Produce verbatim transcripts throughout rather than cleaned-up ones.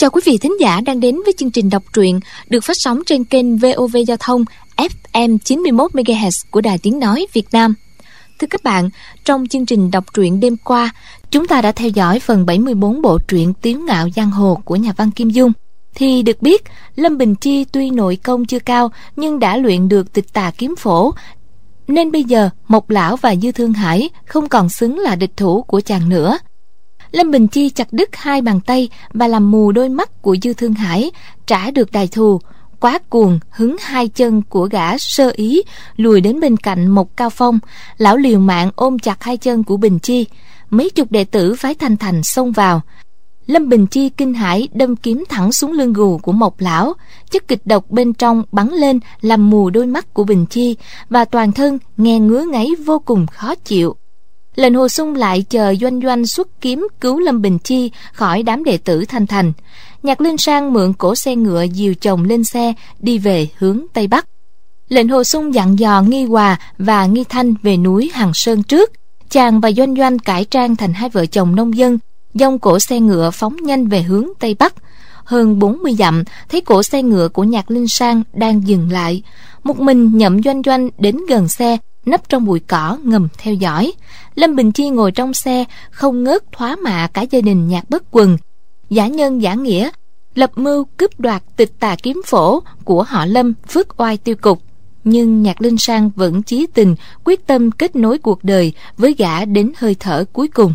Chào quý vị thính giả đang đến với chương trình đọc truyện được phát sóng trên kênh vê o vê Giao thông ép em chín mươi mốt mê ga héc của Đài Tiếng Nói Việt Nam. Thưa các bạn, trong chương trình đọc truyện đêm qua, chúng ta đã theo dõi phần bảy mươi bốn bộ truyện Tiếu Ngạo Giang Hồ của nhà văn Kim Dung. Thì được biết, Lâm Bình Chi tuy nội công chưa cao nhưng đã luyện được Tịch Tà Kiếm Phổ, nên bây giờ Mộc Lão và Dư Thương Hải không còn xứng là địch thủ của chàng nữa. Lâm Bình Chi chặt đứt hai bàn tay và làm mù đôi mắt của Dư Thương Hải, trả được đài thù. Quá cuồng hứng hai chân của gã sơ ý lùi đến bên cạnh một Cao Phong. Lão liều mạng ôm chặt hai chân của Bình Chi. Mấy chục đệ tử phái Thanh Thành xông vào. Lâm Bình Chi kinh hãi đâm kiếm thẳng xuống lưng gù của Mộc Lão. Chất kịch độc bên trong bắn lên làm mù đôi mắt của Bình Chi, và toàn thân nghe ngứa ngáy vô cùng khó chịu. Lệnh Hồ Xung lại chờ Doanh Doanh xuất kiếm cứu Lâm Bình Chi khỏi đám đệ tử Thanh Thành. Nhạc Linh Sang mượn cổ xe ngựa dìu chồng lên xe đi về hướng Tây Bắc. Lệnh Hồ Xung dặn dò Nghi Hòa và Nghi Thanh về núi Hằng Sơn trước. Chàng và Doanh Doanh cải trang thành hai vợ chồng nông dân, dông cổ xe ngựa phóng nhanh về hướng Tây Bắc. Hơn bốn mươi dặm, thấy cổ xe ngựa của Nhạc Linh Sang đang dừng lại. Một mình Nhậm Doanh Doanh đến gần xe, nấp trong bụi cỏ ngầm theo dõi. Lâm Bình Chi ngồi trong xe không ngớt thoá mạ cả gia đình Nhạc Bất Quần, giả nhân giả nghĩa, lập mưu cướp đoạt Tịch Tà Kiếm Phổ của họ Lâm phước oai tiêu cục. Nhưng Nhạc Linh Sang vẫn chí tình quyết tâm kết nối cuộc đời với gã đến hơi thở cuối cùng.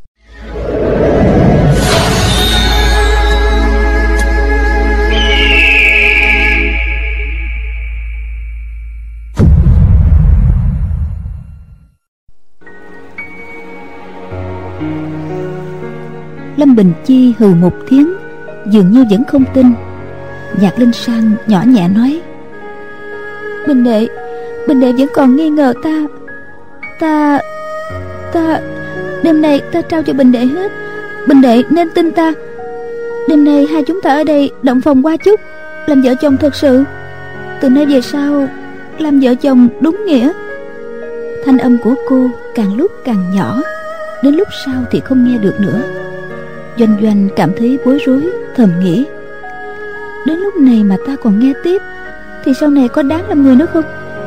Lâm Bình Chi hừ một tiếng, dường như vẫn không tin. Nhạc Linh Sang nhỏ nhẹ nói: Bình đệ, Bình đệ vẫn còn nghi ngờ ta. Ta, ta, đêm nay ta trao cho Bình đệ hết. Bình đệ nên tin ta. Đêm nay hai chúng ta ở đây động phòng qua chút, làm vợ chồng thật sự. Từ nay về sau, làm vợ chồng đúng nghĩa. Thanh âm của cô càng lúc càng nhỏ, đến lúc sau thì không nghe được nữa. Doanh Doanh cảm thấy bối rối, thầm nghĩ: đến lúc này mà ta còn nghe tiếp thì sau này có đáng làm người nữa không?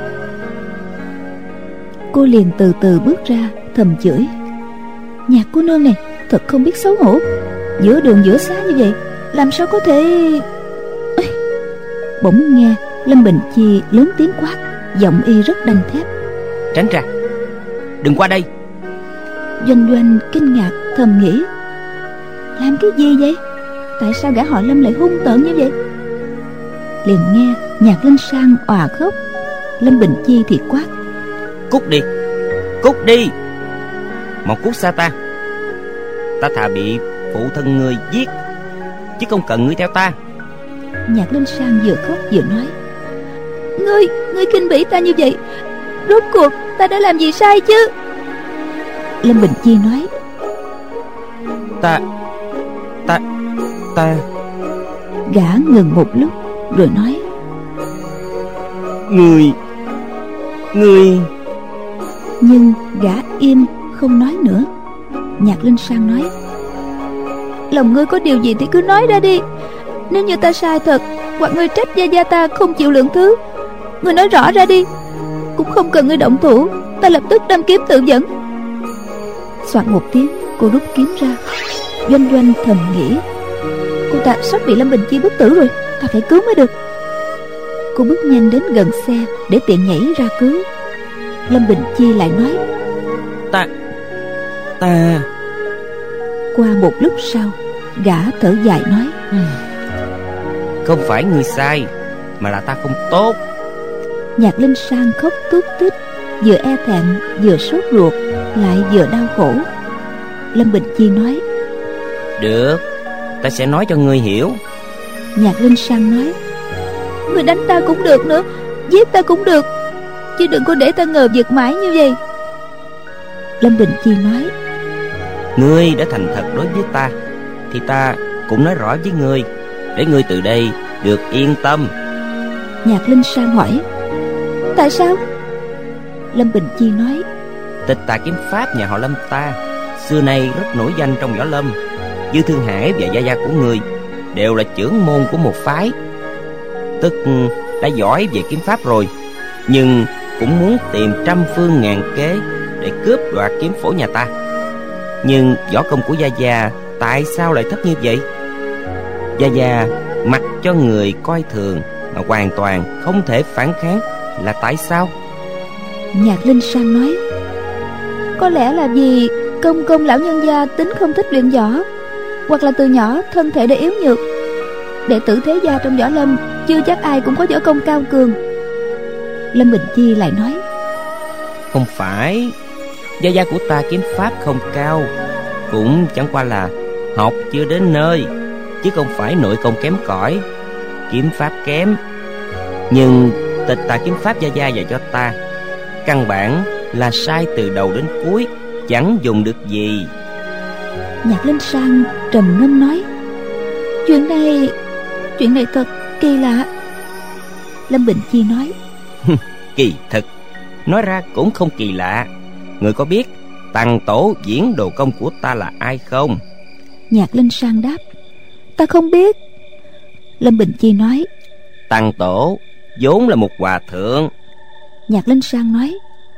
Cô liền từ từ bước ra, thầm chửi: Nhạc cô nương này thật không biết xấu hổ. Giữa đường giữa xá như vậy, làm sao có thể... Ê! Bỗng nghe Lâm Bình Chi lớn tiếng quát, giọng y rất đanh thép: Tránh ra, đừng qua đây. Doanh Doanh kinh ngạc, thầm nghĩ: làm cái gì vậy? Tại sao gã họ Lâm lại hung tợn như vậy? Liền nghe Nhạc Linh Sang òa khóc. Lâm Bình Chi thì quát: Cút đi, cút đi, mau cút xa ta. Ta thà bị phụ thân ngươi giết, chứ không cần ngươi theo ta. Nhạc Linh Sang vừa khóc vừa nói: Ngươi, ngươi khinh bỉ ta như vậy, rốt cuộc ta đã làm gì sai chứ? Lâm Bình Chi nói: Ta, ta, ta. Gã ngừng một lúc rồi nói: Ngươi, ngươi. Nhưng gã im không nói nữa. Nhạc Linh Sang nói: lòng ngươi có điều gì thì cứ nói ra đi. Nếu như ta sai thật, hoặc ngươi trách gia gia ta không chịu lượng thứ, ngươi nói rõ ra đi. Cũng không cần ngươi động thủ, ta lập tức đâm kiếm tự dẫn. Soạn một tiếng, cô rút kiếm ra. Doanh Doanh thầm nghĩ: cô ta sắp bị Lâm Bình Chi bức tử rồi, ta phải cứu mới được. Cô bước nhanh đến gần xe để tiện nhảy ra cứu. Lâm Bình Chi lại nói: Ta, ta. Qua một lúc sau, gã thở dài nói: Không phải ngươi sai, mà là ta không tốt. Nhạc Linh Sang khóc tút tít, vừa e thẹn vừa sốt ruột, lại vừa đau khổ. Lâm Bình Chi nói: Được, ta sẽ nói cho ngươi hiểu. Nhạc Linh Sang nói: ngươi đánh ta cũng được nữa, giết ta cũng được, chứ đừng có để ta ngờ vực mãi như vậy. Lâm Bình Chi nói: ngươi đã thành thật đối với ta, thì ta cũng nói rõ với ngươi, để ngươi từ đây được yên tâm. Nhạc Linh Sang hỏi: tại sao? Lâm Bình Chi nói: Tịch Tà Kiếm Pháp nhà họ Lâm ta xưa nay rất nổi danh trong võ lâm. Dư Thương Hải và gia gia của ngươi đều là trưởng môn của một phái, tức đã giỏi về kiếm pháp rồi, nhưng cũng muốn tìm trăm phương ngàn kế để cướp đoạt kiếm phổ nhà ta. Nhưng võ công của Gia Gia tại sao lại thấp như vậy? Gia Gia mặc cho người coi thường mà hoàn toàn không thể phản kháng, là tại sao? Nhạc Linh San nói, có lẽ là vì công công lão nhân gia tính không thích luyện võ, hoặc là từ nhỏ thân thể đã yếu nhược. Đệ tử thế gia trong võ lâm chưa chắc ai cũng có võ công cao cường. Lâm Bình Chi lại nói, không phải, Gia Gia của ta kiếm pháp không cao, cũng chẳng qua là học chưa đến nơi, chứ không phải nội công kém cỏi, kiếm pháp kém. Nhưng Tịch Tà kiếm pháp Gia Gia dạy cho ta căn bản là sai từ đầu đến cuối, chẳng dùng được gì. Nhạc Linh San trầm ngâm nói, Chuyện này Chuyện này thật kỳ lạ. Lâm Bình Chi nói, Kỳ thực, nói ra cũng không kỳ lạ. Người có biết Tăng tổ diễn đồ công của ta là ai không? Nhạc Linh San đáp, ta không biết. Lâm Bình Chi nói, Tăng tổ vốn là một hòa thượng. Nhạc Linh San nói,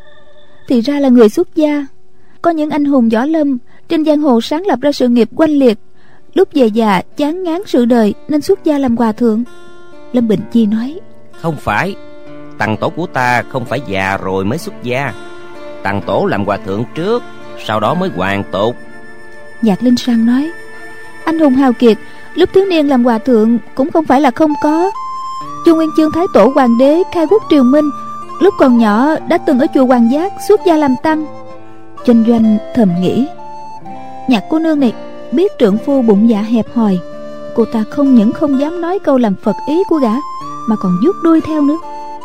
thì ra là người xuất gia. Có những anh hùng võ lâm trên giang hồ sáng lập ra sự nghiệp oanh liệt, lúc về già chán ngán sự đời nên xuất gia làm hòa thượng. Lâm Bình Chi nói, không phải, Tăng tổ của ta không phải già rồi mới xuất gia. Tăng tổ làm hòa thượng trước, sau đó mới hoàn tục. Nhạc Linh San nói, anh hùng hào kiệt lúc thiếu niên làm hòa thượng cũng không phải là không có. Chu Nguyên Chương Thái Tổ Hoàng đế khai quốc triều Minh, lúc còn nhỏ đã từng ở chùa Hoàng Giác xuất gia làm tăng. Doanh Doanh thầm nghĩ, Nhạc cô nương này biết trượng phu bụng dạ hẹp hòi, cô ta không những không dám nói câu làm phật ý của gã, mà còn vuốt đuôi theo nữa.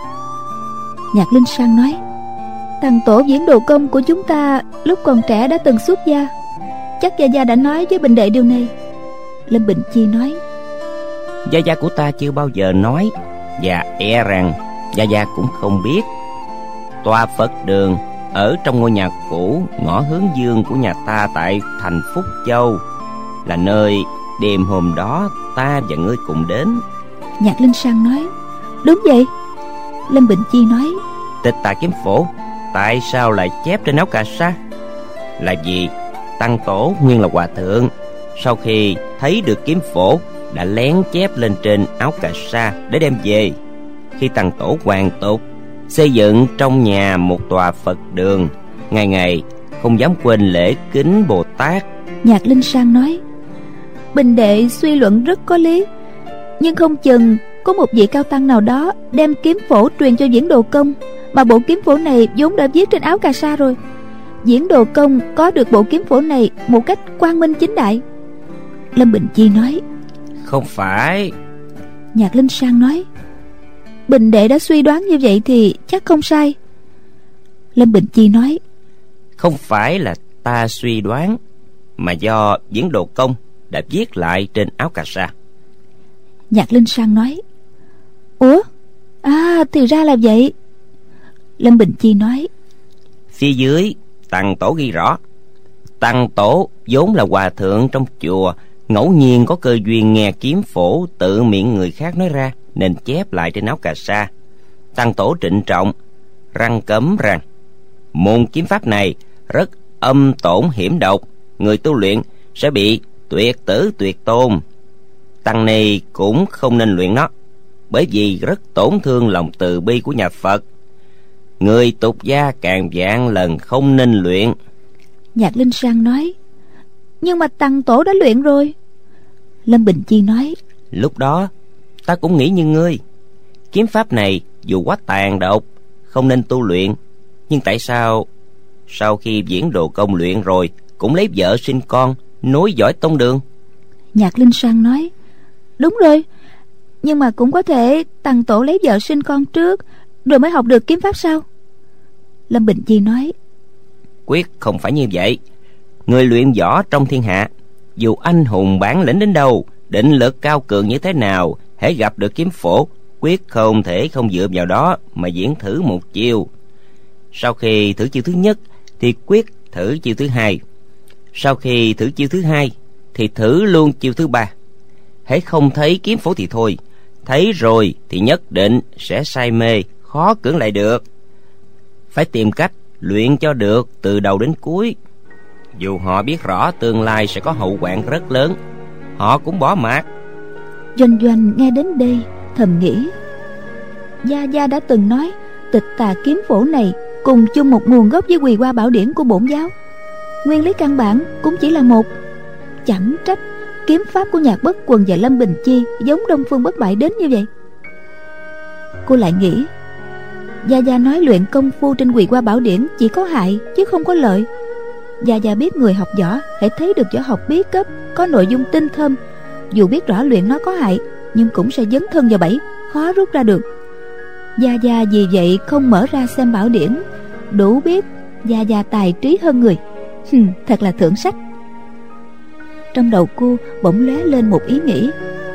Nhạc Linh San nói, Tăng tổ diễn đồ công của chúng ta lúc còn trẻ đã từng xuất gia, chắc Gia Gia đã nói với Bình đệ điều này. Lâm Bình Chi nói, Gia Gia của ta chưa bao giờ nói, và e rằng Gia Gia cũng không biết. Tòa Phật đường ở trong ngôi nhà cũ ngõ hướng dương của nhà ta tại thành Phúc Châu là nơi đêm hôm đó ta và ngươi cùng đến. Nhạc Linh San nói, đúng vậy. Lâm Bình Chi nói, Tịch Tà kiếm phổ tại sao lại chép trên áo cà sa? Là vì Tăng tổ nguyên là hòa thượng, sau khi thấy được kiếm phổ đã lén chép lên trên áo cà sa để đem về. Khi Tăng tổ hoàn tục, xây dựng trong nhà một tòa Phật đường, ngày ngày không dám quên lễ kính Bồ Tát. Nhạc Linh San nói, Bình đệ suy luận rất có lý, nhưng không chừng có một vị cao tăng nào đó đem kiếm phổ truyền cho Diễn Đồ Công, mà bộ kiếm phổ này vốn đã viết trên áo cà sa rồi. Diễn Đồ Công có được bộ kiếm phổ này một cách quang minh chính đại. Lâm Bình Chi nói, không phải. Nhạc Linh San nói, Bình đệ đã suy đoán như vậy thì chắc không sai. Lâm Bình Chi nói, không phải là ta suy đoán, mà do Diễn Đồ Công đã viết lại trên áo cà sa. Nhạc Linh San nói, ủa, à thì ra là vậy. Lâm Bình Chi nói, phía dưới Tăng tổ ghi rõ, Tăng tổ vốn là hòa thượng trong chùa, ngẫu nhiên có cơ duyên nghe kiếm phổ tự miệng người khác nói ra, nên chép lại trên áo cà sa. Tăng tổ trịnh trọng răn cấm rằng môn kiếm pháp này rất âm tổn hiểm độc, người tu luyện sẽ bị tuyệt tử tuyệt tôn. Tăng ni cũng không nên luyện nó, bởi vì rất tổn thương lòng từ bi của nhà Phật. Người tục gia càng vạn lần không nên luyện. Nhạc Linh San nói, nhưng mà Tăng tổ đã luyện rồi. Lâm Bình Chi nói, lúc đó ta cũng nghĩ như ngươi, kiếm pháp này dù quá tàn độc không nên tu luyện. Nhưng tại sao sau khi Diễn Đồ Công luyện rồi cũng lấy vợ sinh con, nối dõi tông đường? Nhạc Linh San nói, đúng rồi, nhưng mà cũng có thể Tăng tổ lấy vợ sinh con trước rồi mới học được kiếm pháp sao? Lâm Bình Chi nói, quyết không phải như vậy. Người luyện võ trong thiên hạ, dù anh hùng bản lĩnh đến đâu, định lực cao cường như thế nào, hễ gặp được kiếm phổ, quyết không thể không dựa vào đó mà diễn thử một chiêu. Sau khi thử chiêu thứ nhất thì quyết thử chiêu thứ hai, sau khi thử chiêu thứ hai thì thử luôn chiêu thứ ba. hễ không thấy kiếm phổ thì thôi, thấy rồi thì nhất định sẽ say mê, khó cưỡng lại được. Phải tìm cách luyện cho được từ đầu đến cuối. Dù họ biết rõ tương lai sẽ có hậu hoạn rất lớn, họ cũng bỏ mặc. Doanh Doanh nghe đến đây thầm nghĩ, Gia Gia đã từng nói Tịch Tà kiếm phổ này cùng chung một nguồn gốc với Quỳ Hoa Bảo Điển của bổn giáo, nguyên lý căn bản cũng chỉ là một. Chẳng trách kiếm pháp của Nhạc Bất Quần và Lâm Bình Chi giống Đông Phương Bất Bại đến như vậy. Cô lại nghĩ, Gia Gia nói luyện công phu trên Quỳ Hoa Bảo Điển chỉ có hại chứ không có lợi. Gia Gia biết người học võ hãy thấy được võ học bí cấp có nội dung tinh thâm, dù biết rõ luyện nó có hại nhưng cũng sẽ dấn thân vào bẫy, khó rút ra được. Gia Gia vì vậy không mở ra xem bảo điển, đủ biết Gia Gia tài trí hơn người. Hừm, thật là thượng sách. Trong đầu cô bỗng lóe lên một ý nghĩ,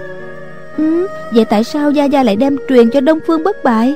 ừ, vậy tại sao Gia Gia lại đem truyền cho Đông Phương Bất Bại?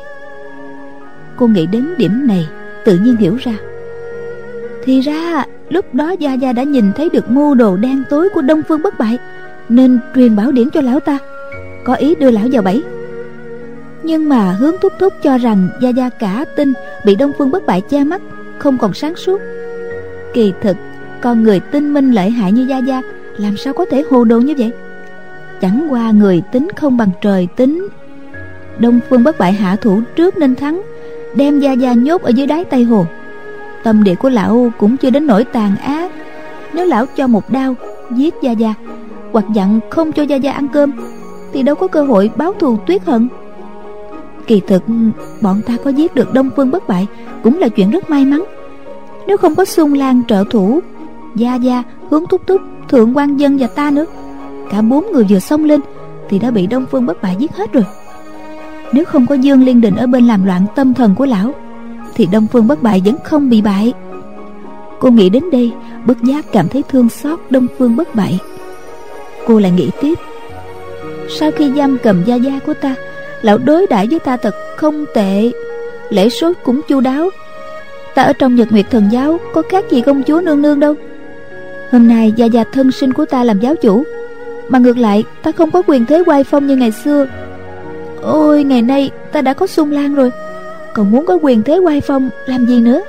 Cô nghĩ đến điểm này, tự nhiên hiểu ra. Thì ra lúc đó Gia Gia đã nhìn thấy được mưu đồ đen tối của Đông Phương Bất Bại, nên truyền bảo điển cho lão ta, có ý đưa lão vào bẫy. Nhưng mà Hướng Thúc Thúc cho rằng Gia Gia cả tin bị Đông Phương Bất Bại che mắt, không còn sáng suốt. Kỳ thực con người tinh minh lợi hại như Gia Gia làm sao có thể hồ đồ như vậy? Chẳng qua người tính không bằng trời tính. Đông Phương Bất Bại hạ thủ trước nên thắng, đem Gia Gia nhốt ở dưới đáy Tây Hồ. Tâm địa của lão cũng chưa đến nỗi tàn ác. Nếu lão cho một đao giết Gia Gia, hoặc dặn không cho Gia Gia ăn cơm, thì đâu có cơ hội báo thù tuyết hận. Kỳ thực bọn ta có giết được Đông Phương Bất Bại cũng là chuyện rất may mắn. Nếu không có Xung Lan trợ thủ, Gia Gia, Hướng Thúc Thúc, Thượng Quan Dân và ta nữa, cả bốn người vừa xông lên thì đã bị Đông Phương Bất Bại giết hết rồi. Nếu không có Dương Liên Đình ở bên làm loạn tâm thần của lão, thì Đông Phương Bất Bại vẫn không bị bại. Cô nghĩ đến đây bất giác cảm thấy thương xót Đông Phương Bất Bại. Cô lại nghĩ tiếp, sau khi giam cầm Gia Gia của ta, lão đối đãi với ta thật không tệ, lễ sốt cũng chu đáo. Ta ở trong Nhật Nguyệt Thần Giáo có khác gì công chúa nương nương đâu. Hôm nay Gia Gia thân sinh của ta làm giáo chủ, mà ngược lại ta không có quyền thế oai phong như ngày xưa. Ôi, ngày nay ta đã có Xung Lan rồi, còn muốn có quyền thế oai phong làm gì nữa?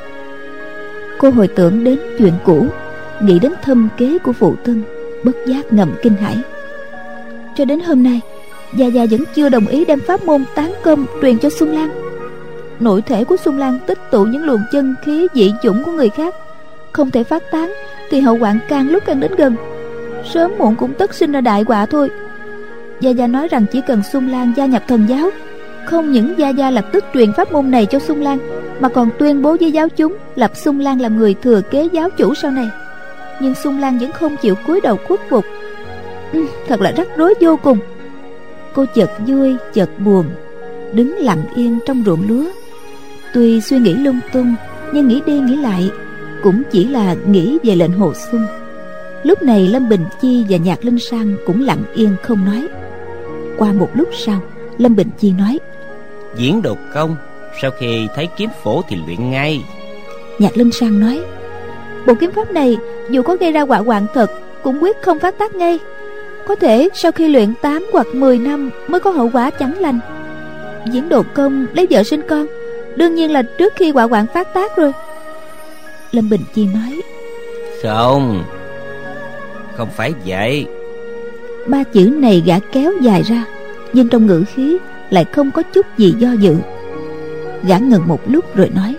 Cô hồi tưởng đến chuyện cũ, nghĩ đến thâm kế của phụ thân, bất giác ngầm kinh hãi. Cho đến hôm nay, Gia Gia vẫn chưa đồng ý đem pháp môn tán công truyền cho Xung Lan. Nội thể của Xung Lan tích tụ những luồng chân khí dị chủng của người khác, không thể phát tán thì hậu hoạn càng lúc càng đến gần, sớm muộn cũng tất sinh ra đại họa thôi. Gia Gia nói rằng chỉ cần Xung Lan gia nhập thần giáo, không những Gia Gia lập tức truyền pháp môn này cho Xung Lan, mà còn tuyên bố với giáo chúng lập Xung Lan làm người thừa kế giáo chủ sau này. Nhưng Xung Lan vẫn không chịu cúi đầu khuất phục. ừ, Thật là rắc rối vô cùng. Cô chợt vui chợt buồn, đứng lặng yên trong ruộng lúa. Tuy suy nghĩ lung tung, nhưng nghĩ đi nghĩ lại cũng chỉ là nghĩ về lệnh Hồ Xuân. Lúc này Lâm Bình Chi và Nhạc Linh Sang cũng lặng yên không nói. Qua một lúc sau, Lâm Bình Chi nói, Diễn đột công, sau khi thấy kiếm phổ thì luyện ngay. Nhạc Linh Sang nói, bộ kiếm pháp này dù có gây ra họa hoạn thật cũng quyết không phát tác ngay. Có thể sau khi luyện tám hoặc mười năm mới có hậu quả chẳng lành. Diễn đột công lấy vợ sinh con, đương nhiên là trước khi họa hoạn phát tác rồi. Lâm Bình Chi nói, Không, không phải vậy. Ba chữ này gã kéo dài ra, nhưng trong ngữ khí lại không có chút gì do dự. Gã ngừng một lúc rồi nói,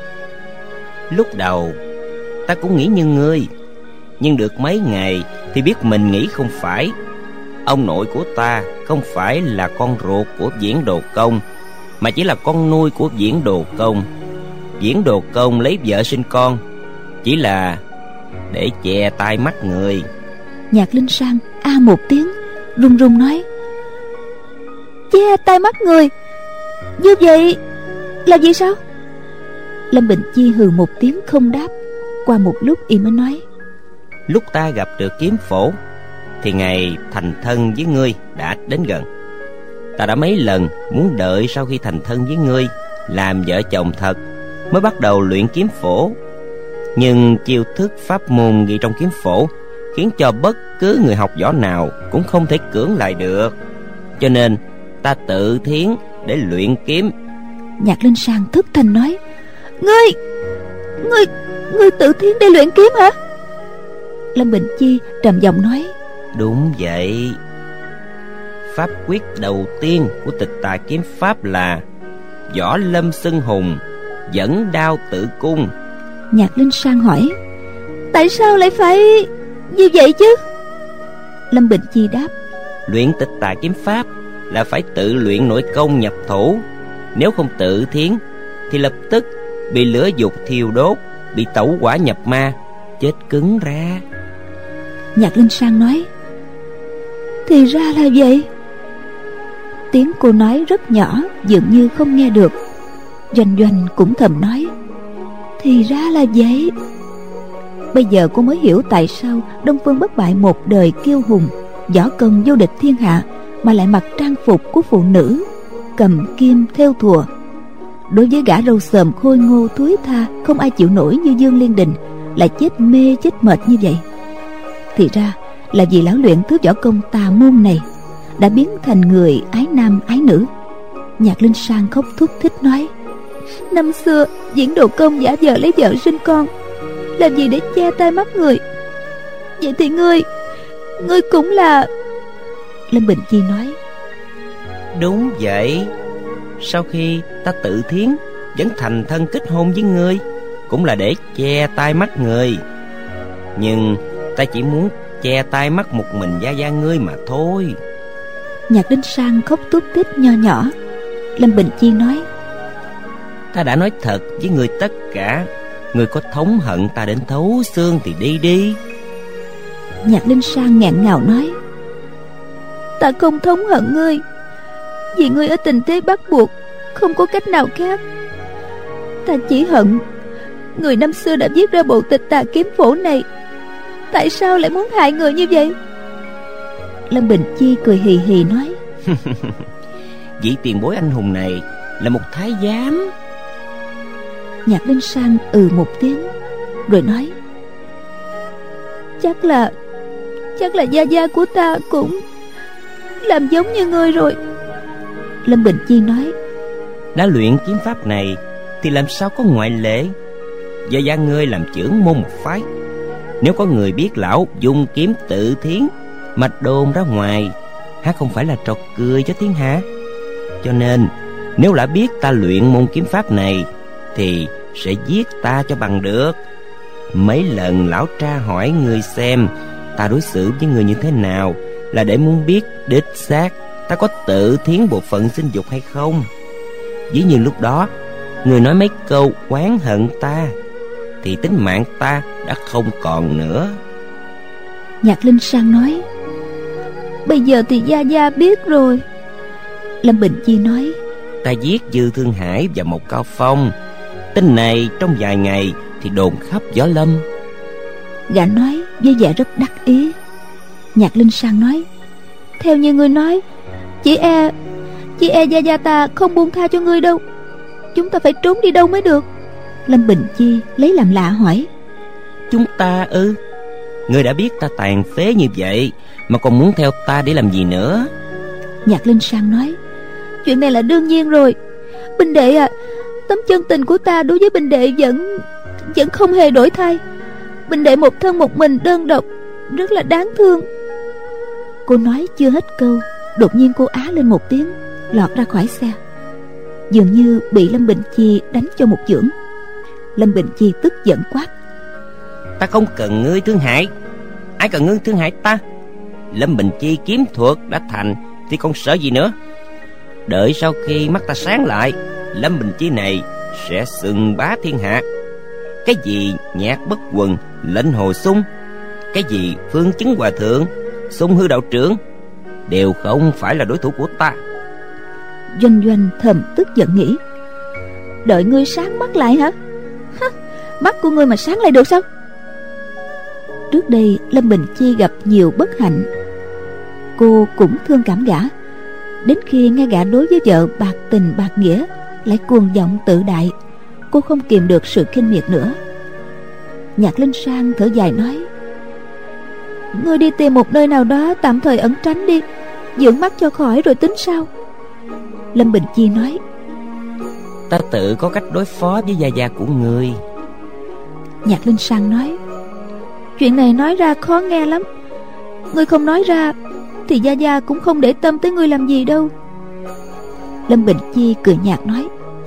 Lúc đầu ta cũng nghĩ như ngươi, nhưng được mấy ngày thì biết mình nghĩ không phải. Ông nội của ta không phải là con ruột của Diễn Đồ Công, mà chỉ là con nuôi của Diễn Đồ Công. Diễn Đồ Công lấy vợ sinh con chỉ là để che tai mắt người. Nhạc Linh Sang a một tiếng, run run nói, che tai mắt người? Như vậy là gì sao? Lâm Bình Chi hừ một tiếng không đáp. Qua một lúc y mới nói, Lúc ta gặp được kiếm phổ thì ngày thành thân với ngươi đã đến gần. Ta đã mấy lần muốn đợi sau khi thành thân với ngươi, làm vợ chồng thật, mới bắt đầu luyện kiếm phổ. Nhưng chiêu thức pháp môn ghi trong kiếm phổ khiến cho bất cứ người học võ nào cũng không thể cưỡng lại được. Cho nên ta tự thiến để luyện kiếm. Nhạc Linh Sang thất thanh nói: Ngươi, ngươi, ngươi tự thiến để luyện kiếm hả? Lâm Bình Chi trầm giọng nói: Đúng vậy. Pháp quyết đầu tiên của Tịch Tà Kiếm Pháp là võ lâm xưng hùng, dẫn đao tự cung. Nhạc Linh Sang hỏi: Tại sao lại phải như vậy chứ? Lâm Bình Chi đáp: Luyện Tịch Tà Kiếm Pháp là phải tự luyện nội công nhập thủ. Nếu không tự thiến thì lập tức bị lửa dục thiêu đốt, bị tẩu hỏa nhập ma, chết cứng ra. Nhạc Linh Sang nói: Thì ra là vậy. Tiếng cô nói rất nhỏ, dường như không nghe được. Doanh Doanh cũng thầm nói: Thì ra là vậy. Bây giờ cô mới hiểu tại sao Đông Phương Bất Bại một đời kiêu hùng, võ công vô địch thiên hạ, mà lại mặc trang phục của phụ nữ, cầm kim thêu thùa. Đối với gã râu xồm khôi ngô thúi tha không ai chịu nổi như Dương Liên Đình, lại chết mê chết mệt như vậy. Thì ra là vì lão luyện thứ võ công tà môn này đã biến thành người ái nam ái nữ. Nhạc Linh Sang khóc thút thít nói: Năm xưa diễn đồ công giả vờ lấy vợ sinh con, làm gì để che tai mắt người? Vậy thì ngươi, ngươi cũng là... Lâm Bình Chi nói: Đúng vậy. Sau khi ta tự thiến vẫn thành thân kết hôn với ngươi, cũng là để che tai mắt người. Nhưng ta chỉ muốn che tai mắt một mình gia gia ngươi mà thôi. Nhạc Linh Sang khóc tút tít nho nhỏ. Lâm Bình Chi nói: Ta đã nói thật với ngươi tất cả. Ngươi có thống hận ta đến thấu xương thì đi đi. Nhạc Linh Sang nghẹn ngào nói: Ta không thống hận ngươi, vì ngươi ở tình thế bắt buộc, không có cách nào khác. Ta chỉ hận người năm xưa đã viết ra bộ Tịch Tà Kiếm Phổ này, tại sao lại muốn hại người như vậy? Lâm Bình Chi cười hì hì nói: Vị tiền bối anh hùng này là một thái giám. Nhạc Linh Sang ừ một tiếng rồi nói: Chắc là Chắc là gia gia của ta cũng làm giống như ngươi rồi. Lâm Bình Chi nói: Đã luyện kiếm pháp này thì làm sao có ngoại lệ. Gia gia ngươi làm trưởng môn một phái, nếu có người biết lão dùng kiếm tự thiến mà đồn ra ngoài, há không phải là trò cười cho thiên hạ. Cho nên nếu lão biết ta luyện môn kiếm pháp này thì sẽ giết ta cho bằng được. Mấy lần lão tra hỏi người xem ta đối xử với người như thế nào, là để muốn biết đích xác ta có tự thiến bộ phận sinh dục hay không. Dĩ nhiên lúc đó người nói mấy câu oán hận ta thì tính mạng ta đã không còn nữa. Nhạc Linh Sang nói: Bây giờ thì gia gia biết rồi. Lâm Bình Chi nói: Ta giết Dư Thương Hải và Mộc Cao Phong, tin này trong vài ngày thì đồn khắp võ lâm. Gã nói với vẻ rất đắc ý. Nhạc Linh Sang nói: Theo như ngươi nói, Chỉ e Chỉ e gia gia ta không buông tha cho ngươi đâu. Chúng ta phải trốn đi đâu mới được? Lâm Bình Chi lấy làm lạ hỏi: Chúng ta ư? Ngươi đã biết ta tàn phế như vậy mà còn muốn theo ta để làm gì nữa? Nhạc Linh Sang nói: Chuyện này là đương nhiên rồi. Bình đệ à, tấm chân tình của ta đối với bình đệ vẫn Vẫn không hề đổi thay. Bình đệ một thân một mình đơn độc, rất là đáng thương. Cô nói chưa hết câu, đột nhiên cô á lên một tiếng, lọt ra khỏi xe, dường như bị Lâm Bình Chi đánh cho một chưởng. Lâm Bình Chi tức giận quát: Ta không cần ngươi Thương Hải. Ai cần ngươi Thương Hải ta? Lâm Bình Chi kiếm thuật đã thành thì còn sợ gì nữa? Đợi sau khi mắt ta sáng lại, Lâm Bình Chi này sẽ xưng bá thiên hạ. Cái gì Nhạc Bất Quần, Lệnh Hồ Sung, cái gì Phương Chứng Hòa Thượng, Sung Hư Đạo Trưởng, đều không phải là đối thủ của ta. Doanh Doanh thầm tức giận nghĩ: Đợi ngươi sáng mắt lại hả? Hả? Mắt của ngươi mà sáng lại được sao? Trước đây Lâm Bình Chi gặp nhiều bất hạnh, cô cũng thương cảm gã. Đến khi nghe gã đối với vợ bạc tình bạc nghĩa, lại cuồng vọng tự đại, cô không kìm được sự khinh miệt nữa. Nhạc Linh Sang thở dài nói: Ngươi đi tìm một nơi nào đó tạm thời ẩn tránh đi, dưỡng mắt cho khỏi rồi tính sau. Lâm Bình Chi nói: Ta tự có cách đối phó với gia gia của ngươi. Nhạc Linh San nói: Chuyện này nói ra khó nghe lắm. Ngươi không nói ra thì gia gia cũng không để tâm tới ngươi làm gì đâu. Lâm Bình Chi cười nhạt nói: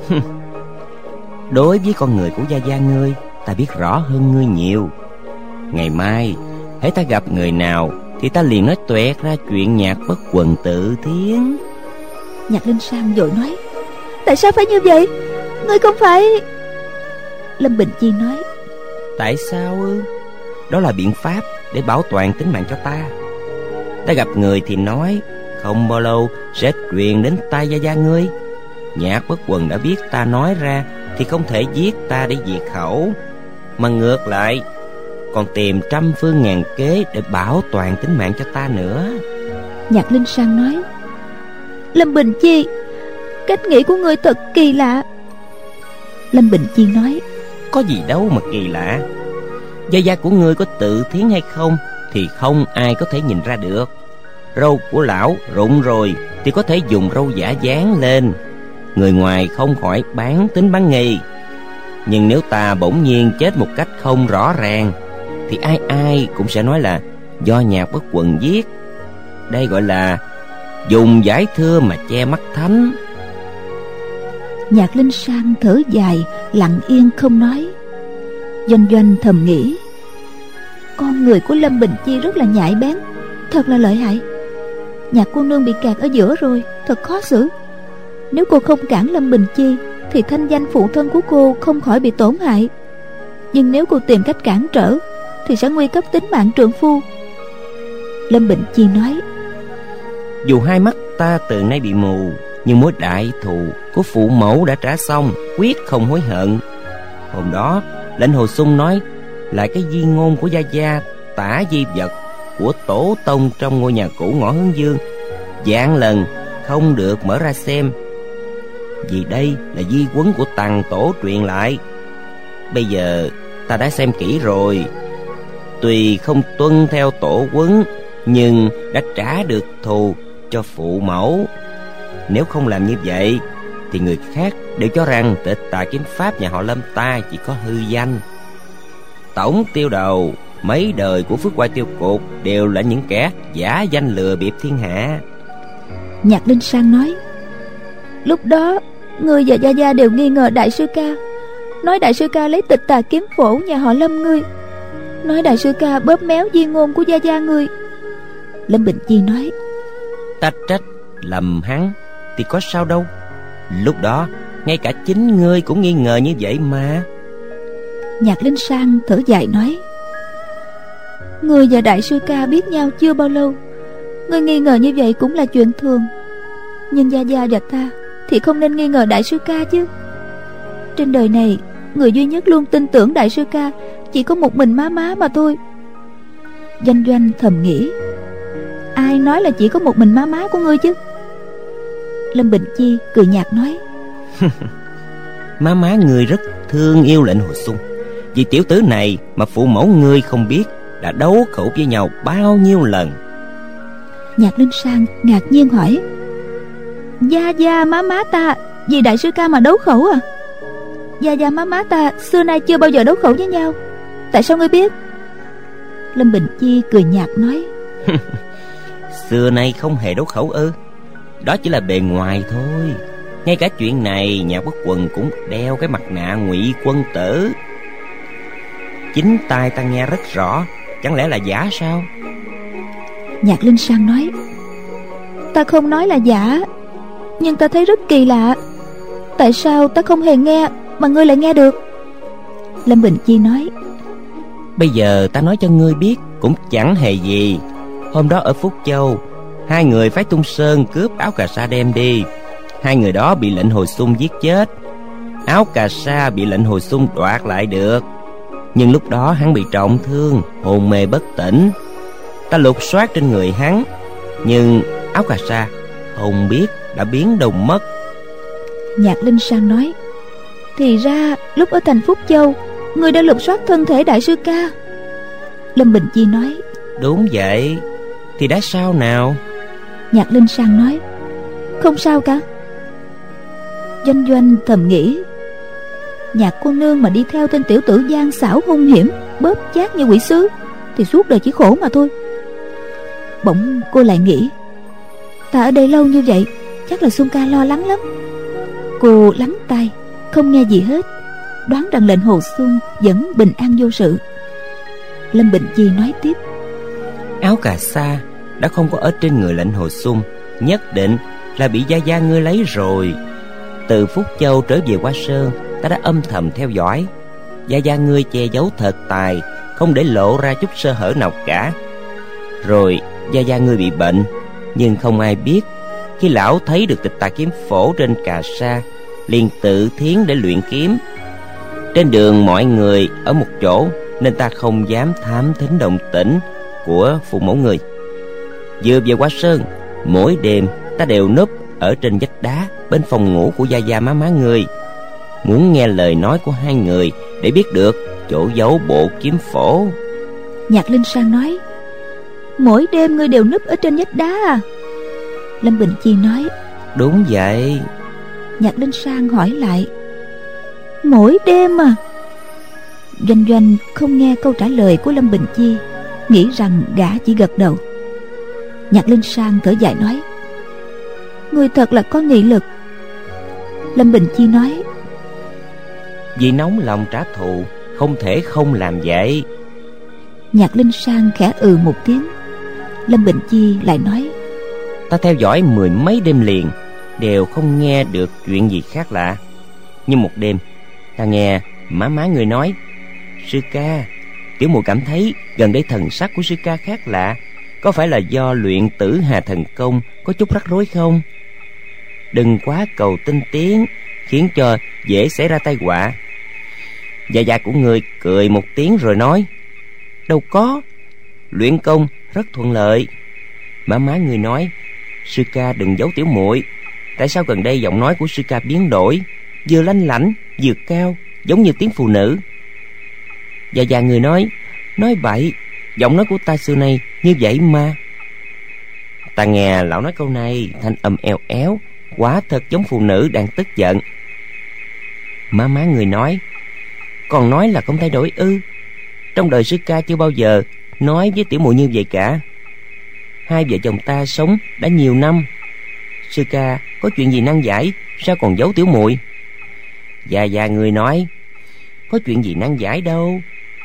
Đối với con người của gia gia ngươi, ta biết rõ hơn ngươi nhiều. Ngày mai hễ ta gặp người nào thì ta liền nói toẹt ra chuyện Nhạc Bất Quần tự thiến. Nhạc Linh San vội nói: Tại sao phải như vậy? Ngươi không phải... Lâm Bình Chi nói: Tại sao ư? Đó là biện pháp để bảo toàn tính mạng cho ta. Ta gặp người thì nói, không bao lâu sẽ truyền đến tai gia gia ngươi. Nhạc Bất Quần đã biết ta nói ra thì không thể giết ta để diệt khẩu, mà ngược lại còn tìm trăm phương ngàn kế để bảo toàn tính mạng cho ta nữa. Nhạc Linh San nói: Lâm Bình Chi, cách nghĩ của ngươi thật kỳ lạ. Lâm Bình Chi nói: Có gì đâu mà kỳ lạ. Gia gia của ngươi có tự thiến hay không thì không ai có thể nhìn ra được. Râu của lão rụng rồi thì có thể dùng râu giả dán lên, người ngoài không khỏi bán tính bán nghi. Nhưng nếu ta bỗng nhiên chết một cách không rõ ràng thì ai ai cũng sẽ nói là do Nhạc Bất Quần giết. Đây gọi là dùng giải thưa mà che mắt thánh. Nhạc Linh San thở dài, lặng yên không nói. Doanh Doanh thầm nghĩ: Con người của Lâm Bình Chi rất là nhạy bén, thật là lợi hại. Nhạc cô nương bị kẹt ở giữa rồi, thật khó xử. Nếu cô không cản Lâm Bình Chi thì thanh danh phụ thân của cô không khỏi bị tổn hại. Nhưng nếu cô tìm cách cản trở thì sẽ nguy cấp tính mạng trượng phu. Lâm Bình Chi nói: Dù hai mắt ta từ nay bị mù, nhưng mối đại thù của phụ mẫu đã trả xong, quyết không hối hận. Hôm đó Lệnh Hồ Sung nói lại cái di ngôn của gia gia tả di vật của tổ tông trong ngôi nhà cũ ngõ Hướng Dương, vạn lần không được mở ra xem, vì đây là di huấn của Tằng tổ truyền lại. Bây giờ ta đã xem kỹ rồi, tuy không tuân theo tổ huấn nhưng đã trả được thù cho phụ mẫu. Nếu không làm như vậy thì người khác đều cho rằng Tịch Tà Kiếm Pháp nhà họ Lâm ta chỉ có hư danh. Tổng tiêu đầu mấy đời của Phước Hoa Tiêu Cục đều là những kẻ giả danh lừa bịp thiên hạ. Nhạc Linh San nói: Lúc đó ngươi và gia gia đều nghi ngờ đại sư ca, nói đại sư ca lấy Tịch Tà Kiếm Phổ nhà họ Lâm ngươi, nói đại sư ca bóp méo di ngôn của gia gia ngươi. Lâm Bình Chi nói: Ta trách lầm hắn thì có sao đâu. Lúc đó ngay cả chính ngươi cũng nghi ngờ như vậy mà. Nhạc Linh San thở dài nói: Ngươi và đại sư ca biết nhau chưa bao lâu, ngươi nghi ngờ như vậy cũng là chuyện thường. Nhưng gia gia và ta thì không nên nghi ngờ đại sư ca chứ. Trên đời này, người duy nhất luôn tin tưởng đại sư ca chỉ có một mình má má mà thôi. Doanh Doanh thầm nghĩ: Ai nói là chỉ có một mình má má của ngươi chứ? Lâm Bình Chi cười nhạt nói: Má má ngươi rất thương yêu Lệnh Hồ Sung. Vì tiểu tử này mà phụ mẫu ngươi không biết đã đấu khẩu với nhau bao nhiêu lần. Nhạc Linh San ngạc nhiên hỏi: Gia gia má má ta vì đại sư ca mà đấu khẩu à? Gia gia má má ta xưa nay chưa bao giờ đấu khẩu với nhau, tại sao ngươi biết? Lâm Bình Chi cười nhạt nói: Xưa nay không hề đấu khẩu ư? Đó chỉ là bề ngoài thôi. Ngay cả chuyện này Nhạc Bất Quần cũng đeo cái mặt nạ ngụy quân tử. Chính tai ta nghe rất rõ, chẳng lẽ là giả sao? Nhạc Linh San nói: Ta không nói là giả, nhưng ta thấy rất kỳ lạ. Tại sao ta không hề nghe mà ngươi lại nghe được? Lâm Bình Chi nói: Bây giờ ta nói cho ngươi biết cũng chẳng hề gì. Hôm đó ở Phúc Châu, hai người phái Tung Sơn cướp áo cà sa đem đi. Hai người đó bị Lệnh Hồ Sung giết chết. Áo cà sa bị Lệnh Hồ Sung đoạt lại được, nhưng lúc đó hắn bị trọng thương, hôn mê bất tỉnh. Ta lục soát trên người hắn, nhưng áo cà sa không biết đã biến đâu mất. Nhạc Linh San nói: Thì ra lúc ở thành Phúc Châu, ngươi đã lục soát thân thể đại sư ca. Lâm Bình Chi nói: Đúng vậy. Thì đã sao nào? Nhạc Linh Sang nói: Không sao cả. Doanh Doanh thầm nghĩ: Nhạc cô nương mà đi theo tên tiểu tử gian xảo hung hiểm, bóp chát như quỷ sứ thì suốt đời chỉ khổ mà thôi. Bỗng cô lại nghĩ: Ta ở đây lâu như vậy, chắc là Xuân Ca lo lắng lắm. Cô lắng tai không nghe gì hết, đoán rằng lệnh Hồ Xuân vẫn bình an vô sự. Lâm Bình Chi nói tiếp: Áo cà sa đã không có ở trên người lệnh Hồ Xuân, nhất định là bị gia gia ngươi lấy rồi. Từ Phúc Châu trở về Hoa Sơn, ta đã âm thầm theo dõi. Gia gia ngươi che giấu thật tài, không để lộ ra chút sơ hở nào cả. Rồi gia gia ngươi bị bệnh, nhưng không ai biết. Khi lão thấy được tịch tà kiếm phổ trên cà sa, liền tự thiến để luyện kiếm. Trên đường mọi người ở một chỗ, nên ta không dám thám thính động tĩnh của phụ mẫu người. Vừa về Hoa Sơn, mỗi đêm ta đều núp ở trên vách đá bên phòng ngủ của gia gia má má người, muốn nghe lời nói của hai người để biết được chỗ giấu bộ kiếm phổ. Nhạc Linh Sang nói: Mỗi đêm ngươi đều núp ở trên vách đá à? Lâm Bình Chi nói: Đúng vậy. Nhạc Linh Sang hỏi lại: Mỗi đêm à? Doanh Doanh không nghe câu trả lời của Lâm Bình Chi, nghĩ rằng gã chỉ gật đầu. Nhạc Linh Sang thở dài nói: Ngươi thật là có nghị lực. Lâm Bình Chi nói: Vì nóng lòng trả thù, không thể không làm vậy. Nhạc Linh Sang khẽ ừ một tiếng. Lâm Bình Chi lại nói: Ta theo dõi mười mấy đêm liền, đều không nghe được chuyện gì khác lạ. Nhưng một đêm, ta nghe má má người nói: Sư ca, tiểu muội cảm thấy gần đây thần sắc của sư ca khác lạ. Có phải là do luyện Tử Hà thần công có chút rắc rối không? Đừng quá cầu tinh tiến, khiến cho dễ xảy ra tai họa. Gia gia của người cười một tiếng rồi nói: Đâu có, luyện công rất thuận lợi. Má má người nói: Sư ca đừng giấu tiểu muội. Tại sao gần đây giọng nói của sư ca biến đổi, vừa lanh lảnh vừa cao, giống như tiếng phụ nữ? Gia gia người nói: Nói bậy, giọng nói của ta xưa nay như vậy mà. Ta nghe lão nói câu này, thanh âm eo éo, quả thật giống phụ nữ đang tức giận. Má má người nói: Còn nói là không thay đổi ư? Trong đời sư ca chưa bao giờ nói với tiểu muội như vậy cả. Hai vợ chồng ta sống đã nhiều năm, sư ca có chuyện gì nan giải, sao còn giấu tiểu muội? Già già người nói: Có chuyện gì nan giải đâu.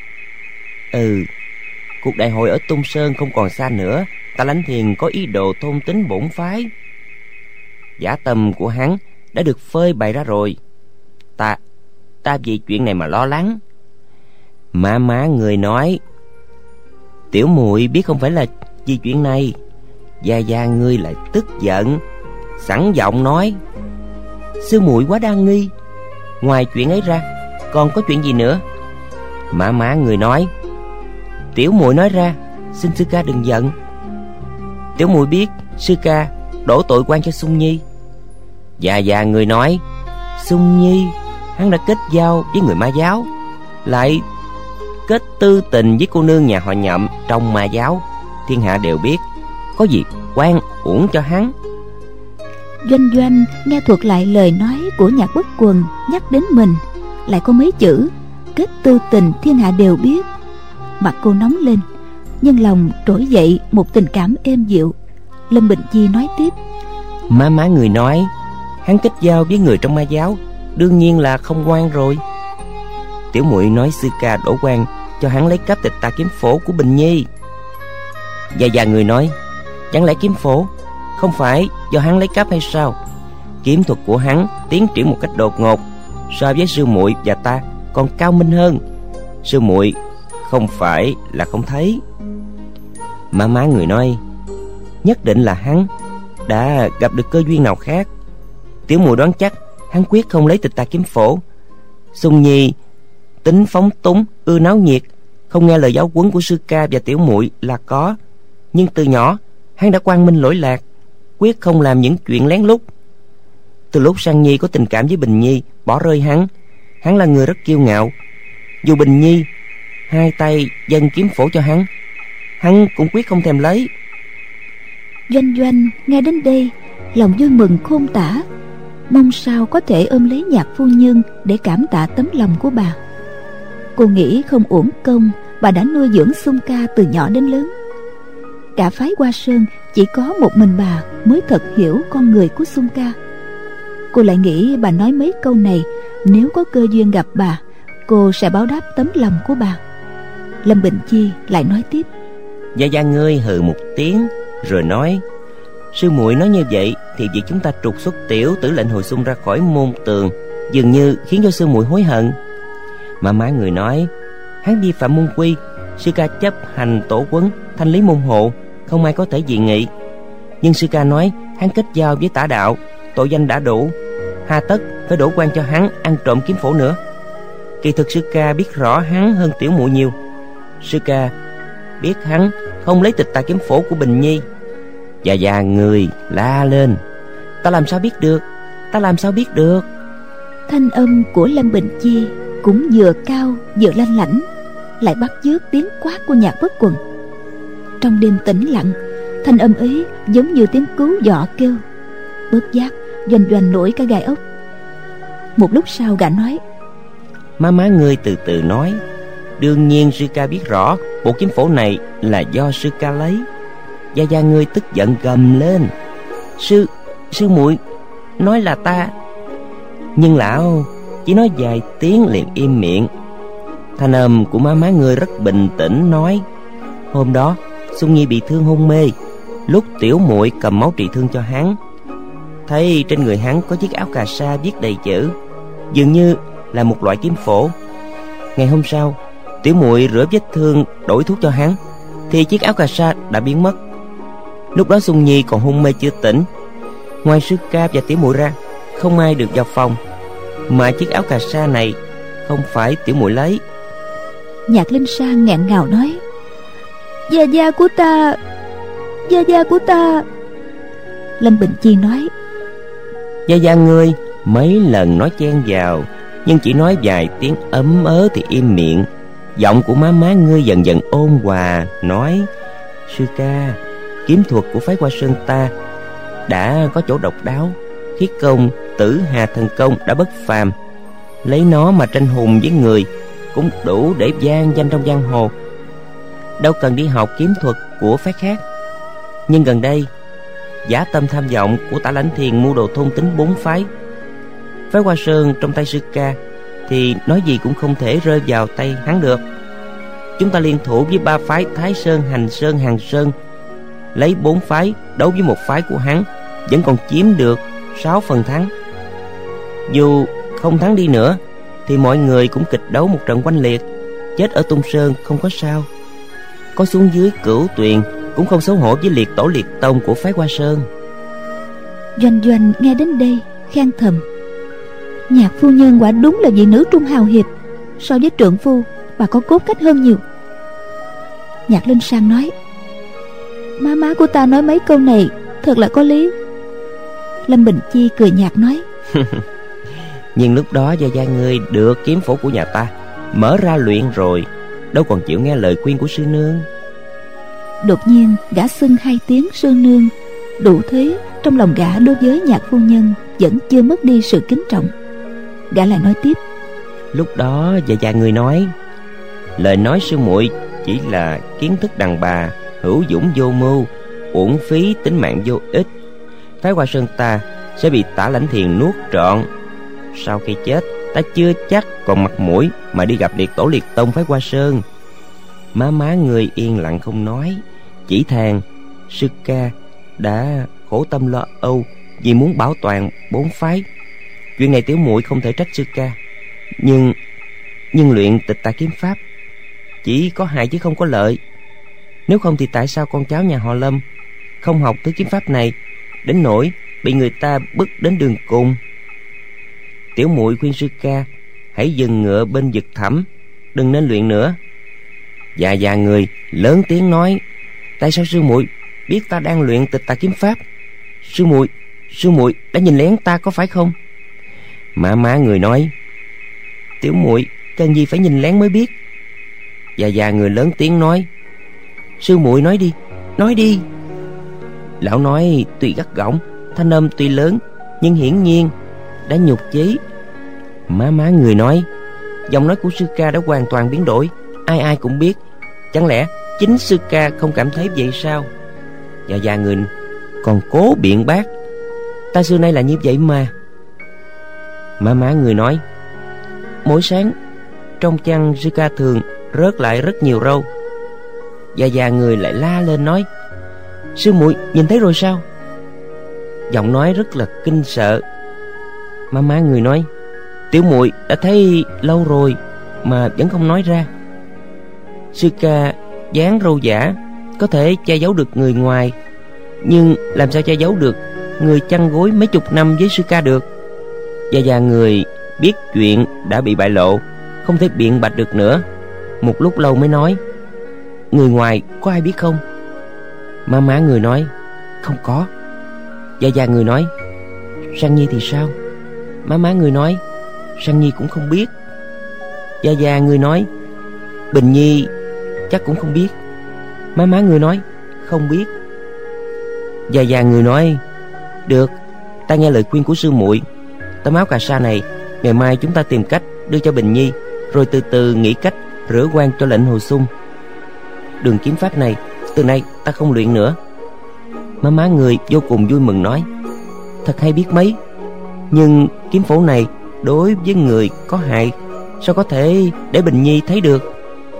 Ừ, cuộc đại hội ở Tung Sơn không còn xa nữa. Ta Lãnh Thiền có ý đồ thôn tính bổn phái. Dã tâm của hắn đã được phơi bày ra rồi. Ta Ta vì chuyện này mà lo lắng. Má má người nói: Tiểu muội biết không phải là vì chuyện này. Gia gia ngươi lại tức giận, sẵn giọng nói: Sư muội quá đa nghi, ngoài chuyện ấy ra còn có chuyện gì nữa? Má má người nói: Tiểu muội nói ra, xin sư ca đừng giận. Tiểu muội biết sư ca đổ tội quan cho Sung Nhi. Già già người nói: Sung Nhi hắn đã kết giao với người Ma giáo, lại kết tư tình với cô nương nhà họ Nhậm trong Ma giáo. Thiên hạ đều biết, có gì oan uổng cho hắn. Doanh Doanh nghe thuật lại lời nói của Nhạc Bất Quần, nhắc đến mình, lại có mấy chữ kết tư tình thiên hạ đều biết. Mặt cô nóng lên, nhưng lòng trỗi dậy một tình cảm êm dịu. Lâm Bình Chi nói tiếp: Má má người nói hắn kết giao với người trong Ma giáo, đương nhiên là không ngoan rồi. Tiểu muội nói sư ca đổ quan cho hắn lấy cắp tịch tà kiếm phổ của Bình Nhi. Già già người nói: Chẳng lẽ kiếm phổ không phải do hắn lấy cắp hay sao? Kiếm thuật của hắn tiến triển một cách đột ngột, so với sư muội và ta còn cao minh hơn. Sư muội không phải là không thấy. Má má người nói: Nhất định là hắn đã gặp được cơ duyên nào khác. Tiểu muội đoán chắc hắn quyết không lấy tịch tà kiếm phổ. Sung Nhi tính phóng túng, ưa náo nhiệt, không nghe lời giáo huấn của sư ca và tiểu muội là có. Nhưng từ nhỏ hắn đã quang minh lỗi lạc, quyết không làm những chuyện lén lút. Từ lúc Sang Nhi có tình cảm với Bình Nhi, bỏ rơi hắn. Hắn là người rất kiêu ngạo. Dù Bình Nhi hai tay dâng kiếm phổ cho hắn, hắn cũng quyết không thèm lấy. Doanh Doanh nghe đến đây, lòng vui mừng khôn tả, mong sao có thể ôm lấy Nhạc phu nhân để cảm tạ tấm lòng của bà. Cô nghĩ không uổng công bà đã nuôi dưỡng Xung Ca từ nhỏ đến lớn. Cả phái Hoa Sơn chỉ có một mình bà mới thật hiểu con người của Xung Ca. Cô lại nghĩ bà nói mấy câu này, nếu có cơ duyên gặp bà, cô sẽ báo đáp tấm lòng của bà. Lâm Bình Chi lại nói tiếp: Gia Gia ngươi hừ một tiếng rồi nói: Sư muội nói như vậy thì việc chúng ta trục xuất tiểu tử lệnh hồi xung ra khỏi môn tường dường như khiến cho sư muội hối hận. Mà má người nói: Hắn vi phạm môn quy, sư ca chấp hành tổ quấn, thanh lý môn hộ, không ai có thể dị nghị. Nhưng sư ca nói hắn kết giao với tả đạo, tội danh đã đủ, hà tất phải đổ quan cho hắn ăn trộm kiếm phổ nữa. Kỳ thực sư ca biết rõ hắn hơn tiểu muội nhiều. Sư ca biết hắn không lấy tịch tà kiếm phổ của Bình Nhi. Và già người la lên: Ta làm sao biết được, ta làm sao biết được. Thanh âm của Lâm Bình Chi cũng vừa cao vừa lanh lảnh, lại bắt chước tiếng quát của Nhạc Bất Quần. Trong đêm tĩnh lặng, thanh âm ấy giống như tiếng cứu dọ kêu. Bất giác Doanh Doanh nổi cả gai ốc. Một lúc sau gã nói: Má má ngươi từ từ nói. Đương nhiên sư ca biết rõ bộ kiếm phổ này là do sư ca lấy. Gia Gia ngươi tức giận gầm lên: Sư, sư muội nói là ta. Nhưng lão chỉ nói vài tiếng liền im miệng. Thanh âm của má má ngươi rất bình tĩnh nói: Hôm đó Xuân Nhi bị thương hôn mê, lúc tiểu muội cầm máu trị thương cho hắn, thấy trên người hắn có chiếc áo cà sa viết đầy chữ, dường như là một loại kiếm phổ. Ngày hôm sau, tiểu muội rửa vết thương đổi thuốc cho hắn, thì chiếc áo cà sa đã biến mất. Lúc đó Xuân Nhi còn hôn mê chưa tỉnh. Ngoài sư ca và tiểu muội ra, không ai được vào phòng. Mà chiếc áo cà sa này không phải tiểu muội lấy. Nhạc Linh Sang nghẹn ngào nói: Gia gia của ta, gia gia của ta. Lâm Bình Chi nói: Gia Gia ngươi mấy lần nói chen vào, nhưng chỉ nói vài tiếng ấm ớ thì im miệng. Giọng của má má ngươi dần dần ôn hòa nói: Sư ca, kiếm thuật của phái Hoa Sơn ta đã có chỗ độc đáo. Khí công Tử Hà thần công đã bất phàm, lấy nó mà tranh hùng với người cũng đủ để vang danh trong giang hồ, đâu cần đi học kiếm thuật của phái khác. Nhưng gần đây dã tâm tham vọng của Tả Lãnh Thiền mưu đồ thôn tính bốn phái. Phái Hoa Sơn trong tay sư ca thì nói gì cũng không thể rơi vào tay hắn được. Chúng ta liên thủ với ba phái Thái Sơn, Hành Sơn, Hàn Sơn, lấy bốn phái đấu với một phái của hắn, vẫn còn chiếm được sáu phần thắng. Dù không thắng đi nữa thì mọi người cũng kịch đấu một trận oanh liệt, chết ở Tung Sơn không có sao. Có xuống dưới Cửu Tuyền cũng không xấu hổ với liệt tổ liệt tông của phái Hoa Sơn. Doanh Doanh nghe đến đây khen thầm: Nhạc phu nhân quả đúng là vị nữ trung hào hiệp, so với trượng phu bà có cốt cách hơn nhiều. Nhạc Linh Sang nói: Má má của ta nói mấy câu này thật là có lý. Lâm Bình Chi cười nhạt nói: Nhưng lúc đó Gia Gia ngươi được kiếm phổ của nhà ta mở ra luyện rồi, đâu còn chịu nghe lời khuyên của sư nương. Đột nhiên gã xưng hai tiếng sư nương, đủ thấy trong lòng gã đối với Nhạc phu nhân vẫn chưa mất đi sự kính trọng. Gã lại nói tiếp: Lúc đó Gia Gia ngươi nói lời nói sư muội chỉ là kiến thức đàn bà, hữu dũng vô mưu, uổng phí tính mạng vô ích. Phái Hoa Sơn ta sẽ bị Tả Lãnh Thiền nuốt trọn. Sau khi chết, ta chưa chắc còn mặt mũi mà đi gặp liệt tổ liệt tông phái Hoa Sơn. Má má người yên lặng không nói, chỉ than sư ca đã khổ tâm lo âu vì muốn bảo toàn bốn phái. Chuyện này tiểu muội không thể trách sư ca, nhưng nhưng luyện tịch tà kiếm pháp chỉ có hại chứ không có lợi. Nếu không thì tại sao con cháu nhà họ Lâm không học thứ kiếm pháp này, đến nỗi bị người ta bức đến đường cùng? Tiểu muội khuyên sư ca hãy dừng ngựa bên vực thẳm, đừng nên luyện nữa. Già già người lớn tiếng nói: Tại sao sư muội biết ta đang luyện tịch tà kiếm pháp? Sư muội, sư muội đã nhìn lén ta có phải không? Má má người nói: Tiểu muội cần gì phải nhìn lén mới biết. Già già người lớn tiếng nói: Sư muội nói đi, nói đi. Lão nói tuy gắt gỏng, thanh âm tuy lớn, nhưng hiển nhiên đã nhục chí. Má má người nói, giọng nói của sư ca đã hoàn toàn biến đổi, ai ai cũng biết. Chẳng lẽ chính sư ca không cảm thấy vậy sao? Dạ dạ người còn cố biện bác, ta xưa nay là như vậy mà. Má má người nói, mỗi sáng trong chăn sư ca thường rớt lại rất nhiều râu. Dạ dạ người lại la lên nói, sư muội nhìn thấy rồi sao? Giọng nói rất là kinh sợ. Má má người nói, tiểu muội đã thấy lâu rồi mà vẫn không nói ra. Sư ca dáng râu giả có thể che giấu được người ngoài, nhưng làm sao che giấu được người chăn gối mấy chục năm với sư ca được? Gia Gia người biết chuyện đã bị bại lộ, không thể biện bạch được nữa. Một lúc lâu mới nói, người ngoài có ai biết không? Má má người nói, không có. Gia Gia người nói, Sang Nhi thì sao? Má má người nói, Sang Nhi cũng không biết. Gia Gia người nói, Bình Nhi chắc cũng không biết. Má má người nói, không biết. Gia Gia người nói, được, ta nghe lời khuyên của sư muội. Tấm áo cà sa này ngày mai chúng ta tìm cách đưa cho Bình Nhi, rồi từ từ nghĩ cách rửa quan cho lệnh hồi xung. Đường kiếm pháp này từ nay ta không luyện nữa. Má má người vô cùng vui mừng nói, thật hay biết mấy. Nhưng kiếm phổ này đối với người có hại, sao có thể để Bình Nhi thấy được?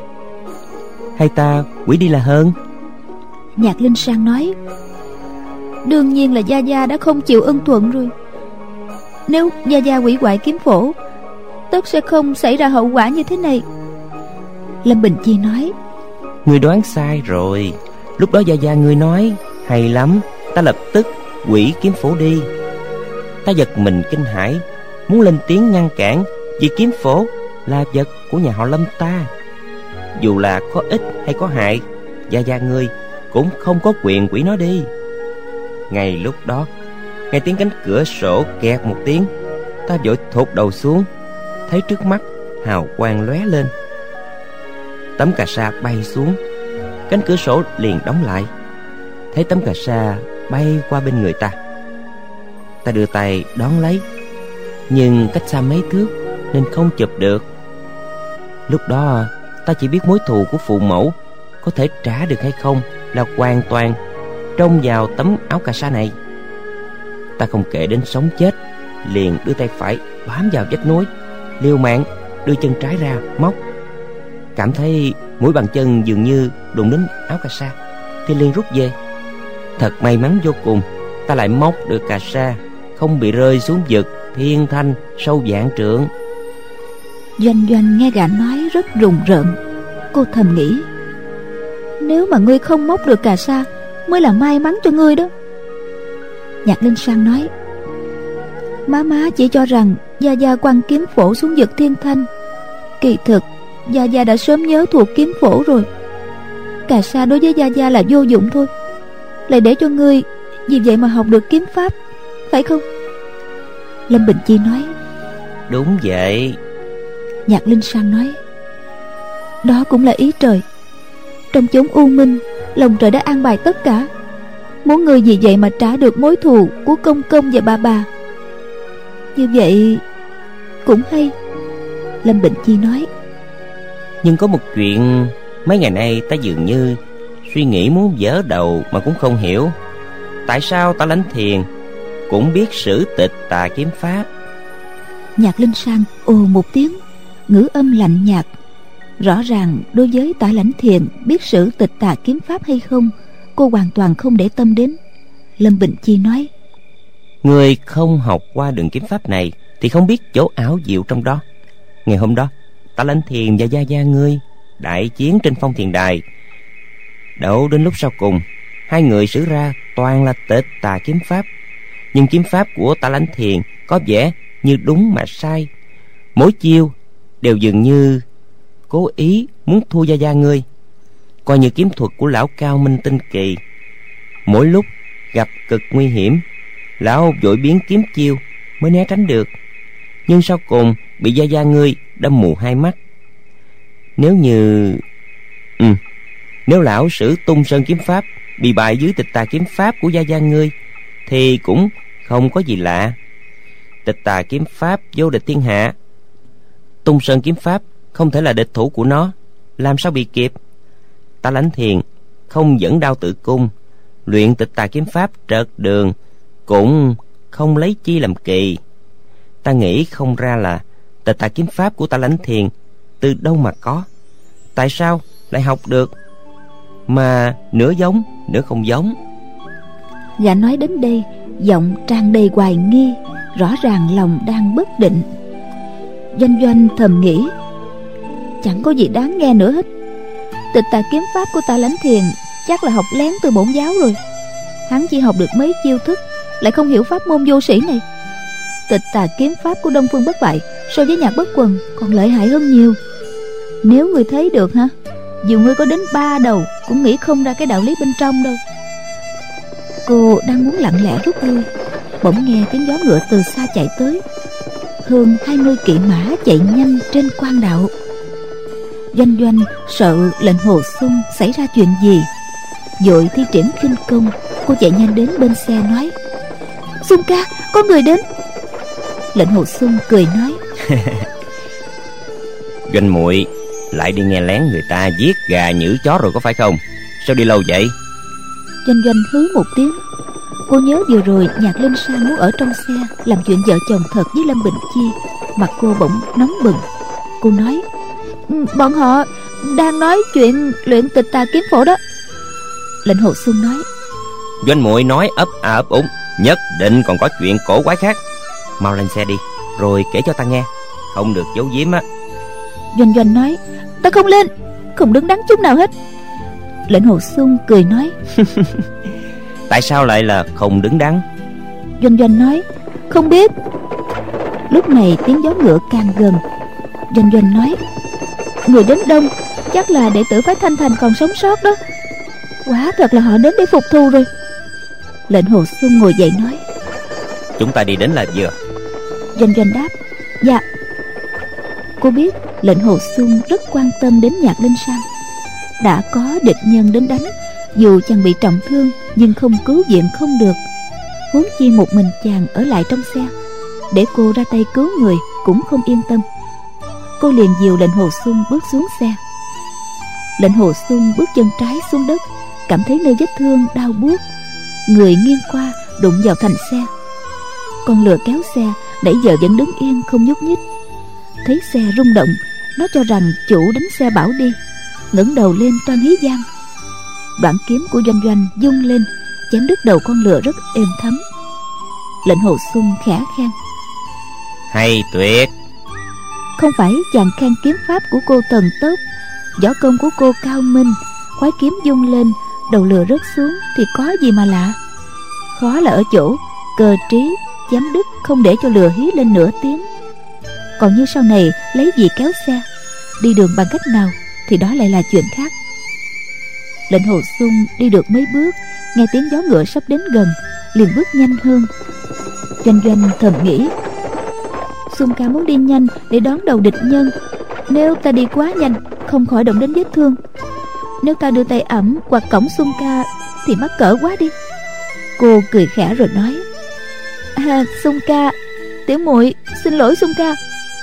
Hay ta quỷ đi là hơn? Nhạc Linh Sang nói, đương nhiên là Gia Gia đã không chịu ưng thuận rồi. Nếu Gia Gia hủy hoại kiếm phổ, tất sẽ không xảy ra hậu quả như thế này. Lâm Bình Chi nói, người đoán sai rồi. Lúc đó Gia Gia người nói, hay lắm, ta lập tức hủy kiếm phổ đi. Ta giật mình kinh hãi, muốn lên tiếng ngăn cản, vì kiếm phổ là vật của nhà họ Lâm ta. Dù là có ích hay có hại, Gia Gia ngươi cũng không có quyền hủy nó đi. Ngay lúc đó, nghe tiếng cánh cửa sổ kẹt một tiếng, ta vội thụt đầu xuống, thấy trước mắt hào quang lóe lên. Tấm cà sa bay xuống, cánh cửa sổ liền đóng lại. Thấy tấm cà sa bay qua bên người ta, ta đưa tay đón lấy, nhưng cách xa mấy thước nên không chụp được. Lúc đó ta chỉ biết mối thù của phụ mẫu có thể trả được hay không là hoàn toàn trông vào tấm áo cà sa này. Ta không kể đến sống chết, liền đưa tay phải bám vào vách núi, liều mạng đưa chân trái ra móc. Cảm thấy mũi bàn chân dường như đụng đến áo cà sa, thì liền rút về. Thật may mắn vô cùng, ta lại móc được cà sa, không bị rơi xuống vực thiên thanh sâu vạn trượng. Doanh Doanh nghe gã nói rất rùng rợn. Cô thầm nghĩ, nếu mà ngươi không móc được cà sa mới là may mắn cho ngươi đó. Nhạc Linh Sang nói, má má chỉ cho rằng Gia Gia quăng kiếm phổ xuống vực thiên thanh. Kỳ thực Gia Gia đã sớm nhớ thuộc kiếm phổ rồi. Cà sa đối với Gia Gia là vô dụng thôi, lại để cho ngươi vì vậy mà học được kiếm pháp, phải không? Lâm Bình Chi nói, đúng vậy. Nhạc Linh Sang nói, đó cũng là ý trời. Trong chốn u minh, lòng trời đã an bài tất cả. Muốn ngươi vì vậy mà trả được mối thù của công công và bà bà, như vậy cũng hay. Lâm Bình Chi nói, nhưng có một chuyện mấy ngày nay ta dường như suy nghĩ muốn vỡ đầu mà cũng không hiểu. Tại sao Tả Lãnh Thiền cũng biết sử tịch tà kiếm pháp? Nhạc Linh Sang ồ một tiếng, ngữ âm lạnh nhạt. Rõ ràng đối với Tả Lãnh Thiền biết sử tịch tà kiếm pháp hay không, cô hoàn toàn không để tâm đến. Lâm Bình Chi nói, người không học qua đường kiếm pháp này thì không biết chỗ ảo diệu trong đó. Ngày hôm đó, Tả Lãnh Thiền và Gia Gia ngươi đại chiến trên phong thiền đài. Đậu đến lúc sau cùng, hai người sử ra toàn là tịch tà kiếm pháp. Nhưng kiếm pháp của Tả Lãnh Thiền có vẻ như đúng mà sai. Mỗi chiêu đều dường như cố ý muốn thua Gia Gia ngươi, coi như kiếm thuật của lão cao minh tinh kỳ. Mỗi lúc gặp cực nguy hiểm, lão vội biến kiếm chiêu mới né tránh được. Nhưng sau cùng bị Gia Gia ngươi đâm mù hai mắt. Nếu như ừ, Nếu lão sử Tung Sơn kiếm pháp bị bại dưới Tịch Tà kiếm pháp của gia gia ngươi thì cũng không có gì lạ. Tịch Tà kiếm pháp vô địch thiên hạ, Tung Sơn kiếm pháp không thể là địch thủ của nó, làm sao bị kịp. Ta Lãnh Thiền không dẫn đao tự cung, luyện Tịch Tà kiếm pháp trợt đường cũng không lấy chi làm kỳ. Ta nghĩ không ra là Tịch Tà kiếm pháp của Ta Lãnh Thiền từ đâu mà có, tại sao lại học được, mà nửa giống nửa không giống. Gã nói đến đây, giọng tràn đầy hoài nghi, rõ ràng lòng đang bất định. Doanh Doanh thầm nghĩ, chẳng có gì đáng nghe nữa hết. Tịch Tà kiếm pháp của Ta Lãnh Thiền chắc là học lén từ bổn giáo rồi. Hắn chỉ học được mấy chiêu thức, lại không hiểu pháp môn vô sĩ này. Tịch Tà kiếm pháp của Đông Phương Bất Bại so với Nhạc Bất Quần còn lợi hại hơn nhiều. Nếu người thấy được ha, dù ngươi có đến ba đầu cũng nghĩ không ra cái đạo lý bên trong đâu. Cô đang muốn lặng lẽ rút lui, bỗng nghe tiếng gió ngựa từ xa chạy tới. Hơn hai mươi kỵ mã chạy nhanh trên quan đạo. Doanh Doanh sợ lệnh Hồ Xuân xảy ra chuyện gì, vội thi triển khinh công. Cô chạy nhanh đến bên xe nói, Xuân ca, có người đến. Lệnh Hồ Xuân cười nói, Doanh muội lại đi nghe lén người ta giết gà nhử chó rồi có phải không? Sao đi lâu vậy? Doanh Doanh hứ một tiếng. Cô nhớ vừa rồi Nhạc Linh Sang muốn ở trong xe làm chuyện vợ chồng thật với Lâm Bình Chi. Mặt cô bỗng nóng bừng. Cô nói, bọn họ đang nói chuyện luyện Tịch Tà kiếm phổ đó. Lệnh Hồ Xuân nói, Doanh muội nói ấp à ấp úng, nhất định còn có chuyện cổ quái khác. Mau lên xe đi, rồi kể cho ta nghe, không được giấu giếm á. Doanh Doanh nói, ta không lên, không đứng đắn chút nào hết. Lệnh Hồ Xuân cười nói, tại sao lại là không đứng đắn? Doanh Doanh nói, không biết. Lúc này tiếng gió ngựa càng gần. Doanh Doanh nói, người đến đông, chắc là đệ tử phái Thanh Thành còn sống sót đó. Quả thật là họ đến để phục thù rồi. Lệnh Hồ Xuân ngồi dậy nói, chúng ta đi đến là vừa. Doanh Doanh đáp, dạ. Cô biết lệnh Hồ Xuân rất quan tâm đến Nhạc Linh Sang. Đã có địch nhân đến đánh, dù chàng bị trọng thương nhưng không cứu viện không được, huống chi một mình chàng ở lại trong xe. Để cô ra tay cứu người cũng không yên tâm. Cô liền dìu lệnh Hồ Xuân bước xuống xe. Lệnh Hồ Xuân bước chân trái xuống đất, cảm thấy nơi vết thương đau buốt, người nghiêng qua đụng vào thành xe. Con lừa kéo xe nãy giờ vẫn đứng yên không nhúc nhích. Thấy xe rung động, nó cho rằng chủ đánh xe bảo đi, ngẩng đầu lên toan hí vang. Đoạn kiếm của Doanh Doanh vung lên, chém đứt đầu con lừa rất êm thấm. Lệnh Hồ Xuân khẽ khen, hay tuyệt. Không phải chàng khen kiếm pháp của cô tần tốc, võ công của cô cao minh. Khoái kiếm vung lên, đầu lừa rớt xuống thì có gì mà lạ. Khó là ở chỗ cơ trí chém đứt không để cho lừa hí lên nửa tiếng. Còn như sau này lấy gì kéo xe, đi đường bằng cách nào thì đó lại là chuyện khác. Lệnh Hồ Xuân đi được mấy bước, nghe tiếng gió ngựa sắp đến gần, liền bước nhanh hơn. Doanh Doanh thầm nghĩ, Xuân ca muốn đi nhanh để đón đầu địch nhân. Nếu ta đi quá nhanh, không khỏi động đến vết thương. Nếu ta đưa tay ẩm hoặc cõng Xuân ca thì mắc cỡ quá đi. Cô cười khẽ rồi nói, à, Xuân ca, tiểu muội xin lỗi Xuân ca.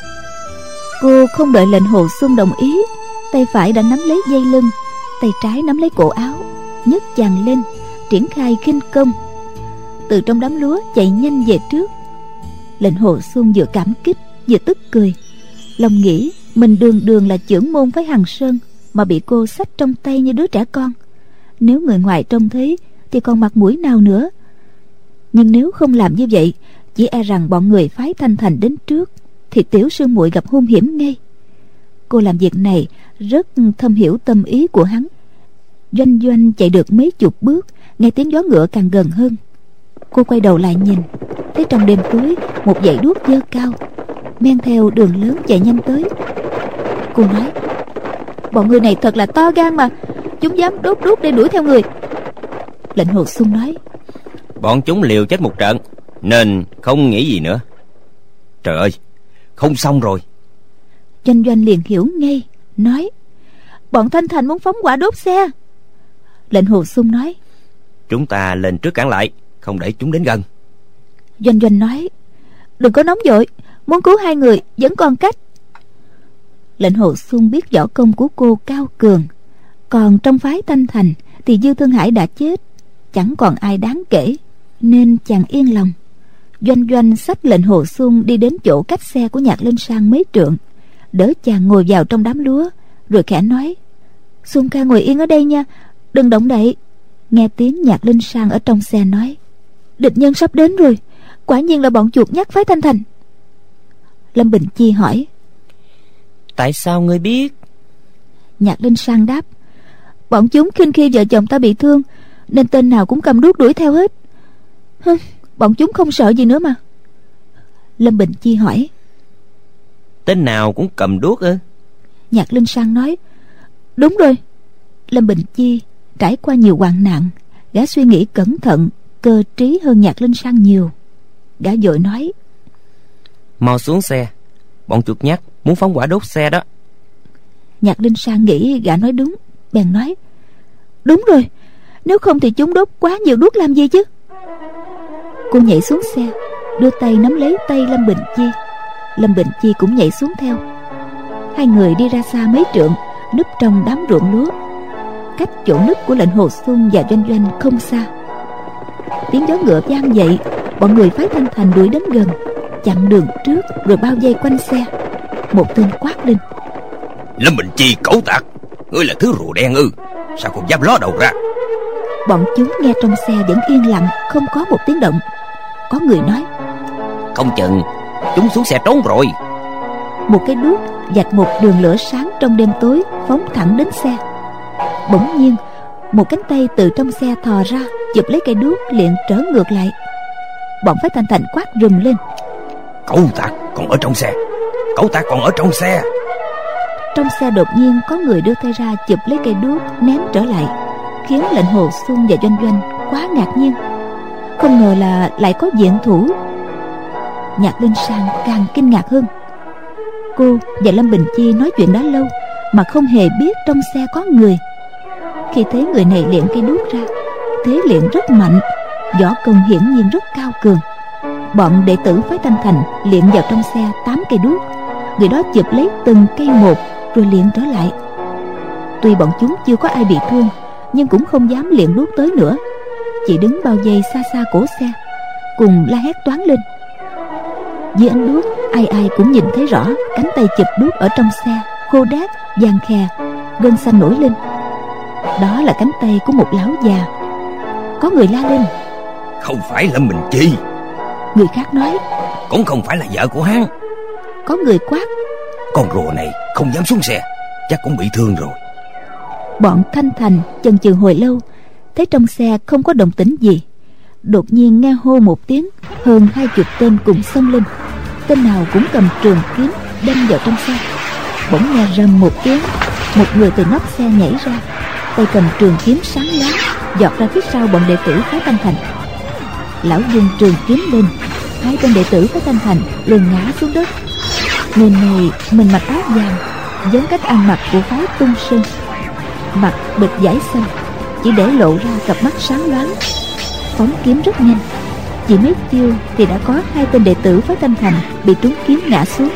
Cô không đợi lệnh Hồ Xuân đồng ý, tay phải đã nắm lấy dây lưng, tay trái nắm lấy cổ áo, nhấc chàng lên, triển khai khinh công, từ trong đám lúa chạy nhanh về trước. Lệnh Hồ Xuân vừa cảm kích vừa tức cười, lòng nghĩ mình đường đường là chưởng môn phái Hằng Sơn mà bị cô xách trong tay như đứa trẻ con. Nếu người ngoài trông thấy thì còn mặt mũi nào nữa. Nhưng nếu không làm như vậy, chỉ e rằng bọn người phái Thanh Thành đến trước thì tiểu sư muội gặp hung hiểm ngay. Cô làm việc này rất thâm hiểu tâm ý của hắn. Doanh Doanh chạy được mấy chục bước, nghe tiếng gió ngựa càng gần hơn. Cô quay đầu lại nhìn, thấy trong đêm tối một dãy đuốc dơ cao men theo đường lớn chạy nhanh tới. Cô nói, bọn người này thật là to gan mà, chúng dám đốt đuốc để đuổi theo người. Lệnh Hồ Xuân nói, bọn chúng liều chết một trận nên không nghĩ gì nữa. Trời ơi, không xong rồi. Doanh Doanh liền hiểu ngay, nói, bọn Thanh Thành muốn phóng hỏa đốt xe. Lệnh Hồ Xung nói: Chúng ta lên trước cản lại, không để chúng đến gần. Doanh Doanh nói: Đừng có nóng vội, muốn cứu hai người vẫn còn cách. Lệnh Hồ Xung biết võ công của cô cao cường, còn trong phái Thanh Thành thì Dư Thương Hải đã chết, chẳng còn ai đáng kể, nên chàng yên lòng. Doanh Doanh xách Lệnh Hồ Xung đi đến chỗ cách xe của Nhạc Linh Sang mấy trượng, đỡ chàng ngồi vào trong đám lúa, rồi khẽ nói: Xung ca ngồi yên ở đây nha, đừng động đậy. Nghe tiếng Nhạc Linh Sang ở trong xe nói: Địch nhân sắp đến rồi, quả nhiên là bọn chuột nhắt phái Thanh Thành. Lâm Bình Chi hỏi: Tại sao ngươi biết? Nhạc Linh Sang đáp: Bọn chúng khinh khi vợ chồng ta bị thương, nên tên nào cũng cầm đuốc đuổi theo hết. Hừ, bọn chúng không sợ gì nữa mà. Lâm Bình Chi hỏi: Tên nào cũng cầm đuốc ư? Nhạc Linh Sang nói: Đúng rồi. Lâm Bình Chi trải qua nhiều hoạn nạn, gã suy nghĩ cẩn thận, cơ trí hơn Nhạc Linh Sang nhiều. Gã vội nói: Mau xuống xe, bọn chuột nhắt muốn phóng hỏa đốt xe đó. Nhạc Linh Sang nghĩ gã nói đúng, bèn nói: Đúng rồi, nếu không thì chúng đốt quá nhiều đuốc làm gì chứ. Cô nhảy xuống xe, đưa tay nắm lấy tay Lâm Bình Chi. Lâm Bình Chi cũng nhảy xuống theo. Hai người đi ra xa mấy trượng, núp trong đám ruộng lúa, cách chỗ núp của Lệnh Hồ Xung và Doanh Doanh không xa. Tiếng gió ngựa vang dậy, bọn người phái Thanh Thành đuổi đến gần, chặn đường trước rồi bao vây quanh xe. Một tên quát lên: Lâm Bình Chi cẩu tặc, ngươi là thứ rùa đen ư? Sao không dám ló đầu ra? Bọn chúng nghe trong xe vẫn yên lặng, không có một tiếng động. Có người nói: Không chừng chúng xuống xe trốn rồi. Một cái đuốc vạch một đường lửa sáng trong đêm tối, phóng thẳng đến xe. Bỗng nhiên một cánh tay từ trong xe thò ra, chụp lấy cây đuốc liền trở ngược lại. Bọn phái Thanh Thành quát rùm lên: Cẩu tặc còn ở trong xe, cẩu tặc còn ở trong xe. Trong xe đột nhiên có người đưa tay ra chụp lấy cây đuốc ném trở lại, khiến Lệnh Hồ Xung và Doanh Doanh quá ngạc nhiên. Không ngờ là lại có diện thủ. Nhạc Linh Sang càng kinh ngạc hơn. Cô và Lâm Bình Chi nói chuyện đã lâu mà không hề biết trong xe có người. Khi thấy người này luyện cây đuốc ra, thế luyện rất mạnh, võ công hiển nhiên rất cao cường. Bọn đệ tử phái Thanh Thành luyện vào trong xe tám cây đuốc, người đó chụp lấy từng cây một rồi luyện trở lại. Tuy bọn chúng chưa có ai bị thương, nhưng cũng không dám luyện đuốc tới nữa, chỉ đứng bao vây xa xa cổ xe, cùng la hét toáng lên. Dưới ánh đuốc, ai ai cũng nhìn thấy rõ cánh tay chụp đuốc ở trong xe khô đát, vàng khè, gân xanh nổi lên. Đó là cánh tay của một lão già. Có người la lên: Không phải Lâm Bình Chi. Người khác nói: Cũng không phải là vợ của hắn. Có người quát: Con rùa này không dám xuống xe, chắc cũng bị thương rồi. Bọn Thanh Thành chần chừ hồi lâu, thấy trong xe không có động tĩnh gì. Đột nhiên nghe hô một tiếng, hơn hai chục tên cùng xông lên. Tên nào cũng cầm trường kiếm đâm vào trong xe. Bỗng nghe rầm một tiếng, một người từ nóc xe nhảy ra, tay cầm trường kiếm sáng loáng, giọt ra phía sau bọn đệ tử phái Thanh Thành. Lão vung trường kiếm lên, hai tên đệ tử phái Thanh Thành liền ngã xuống đất. Người này mình mặc áo vàng, giống cách ăn mặc của phái Tung Sơn, mặt bịch vải xanh, chỉ để lộ ra cặp mắt sáng loáng, phóng kiếm rất nhanh. Chỉ mấy chiêu thì đã có hai tên đệ tử phái Thanh Thành bị trúng kiếm ngã xuống.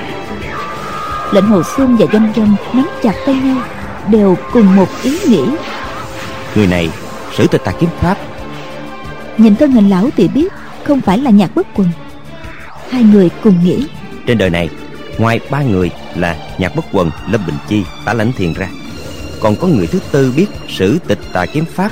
Lệnh Hồ Xung và Doanh Doanh nắm chặt tay nhau, đều cùng một ý nghĩ: Người này sử tịch tà kiếm pháp. Nhìn thân hình lão thì biết không phải là Nhạc Bất Quần. Hai người cùng nghĩ: Trên đời này, ngoài ba người là Nhạc Bất Quần, Lâm Bình Chi, Tả Lãnh Thiền ra, còn có người thứ tư biết sử tịch tà kiếm pháp.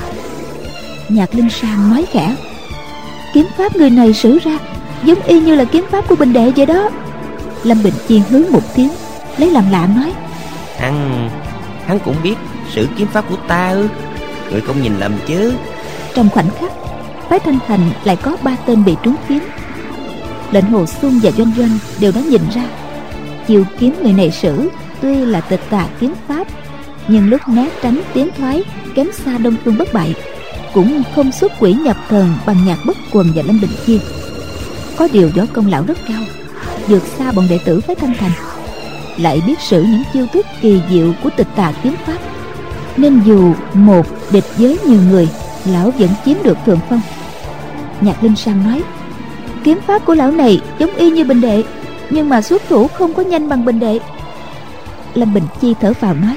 Nhạc Linh Sang nói khẽ: Kiếm pháp người này sử ra giống y như là kiếm pháp của Bình Đệ vậy đó. Lâm Bình Chi hứ một tiếng, lấy làm lạ nói: Hắn Hắn cũng biết sử kiếm pháp của ta ư? Người không nhìn lầm chứ? Trong khoảnh khắc, phái Thanh Thành lại có ba tên bị trúng kiếm. Lệnh Hồ Xung và Doanh Doanh đều đã nhìn ra, chiêu kiếm người này sử tuy là tịch tà kiếm pháp, nhưng lúc né tránh tiến thoái kém xa Đông Phương Bất Bại, cũng không xuất quỷ nhập thần bằng Nhạc Bất Quần và Lâm Bình Chi. Có điều võ công lão rất cao, vượt xa bọn đệ tử phái Thanh Thành, lại biết sử những chiêu thức kỳ diệu của tịch tà kiếm pháp, nên dù một địch với nhiều người, lão vẫn chiếm được thượng phong. Nhạc Linh San nói: kiếm pháp của lão này giống y như Bình Đệ, nhưng mà xuất thủ không có nhanh bằng Bình Đệ. Lâm Bình Chi thở phào nói: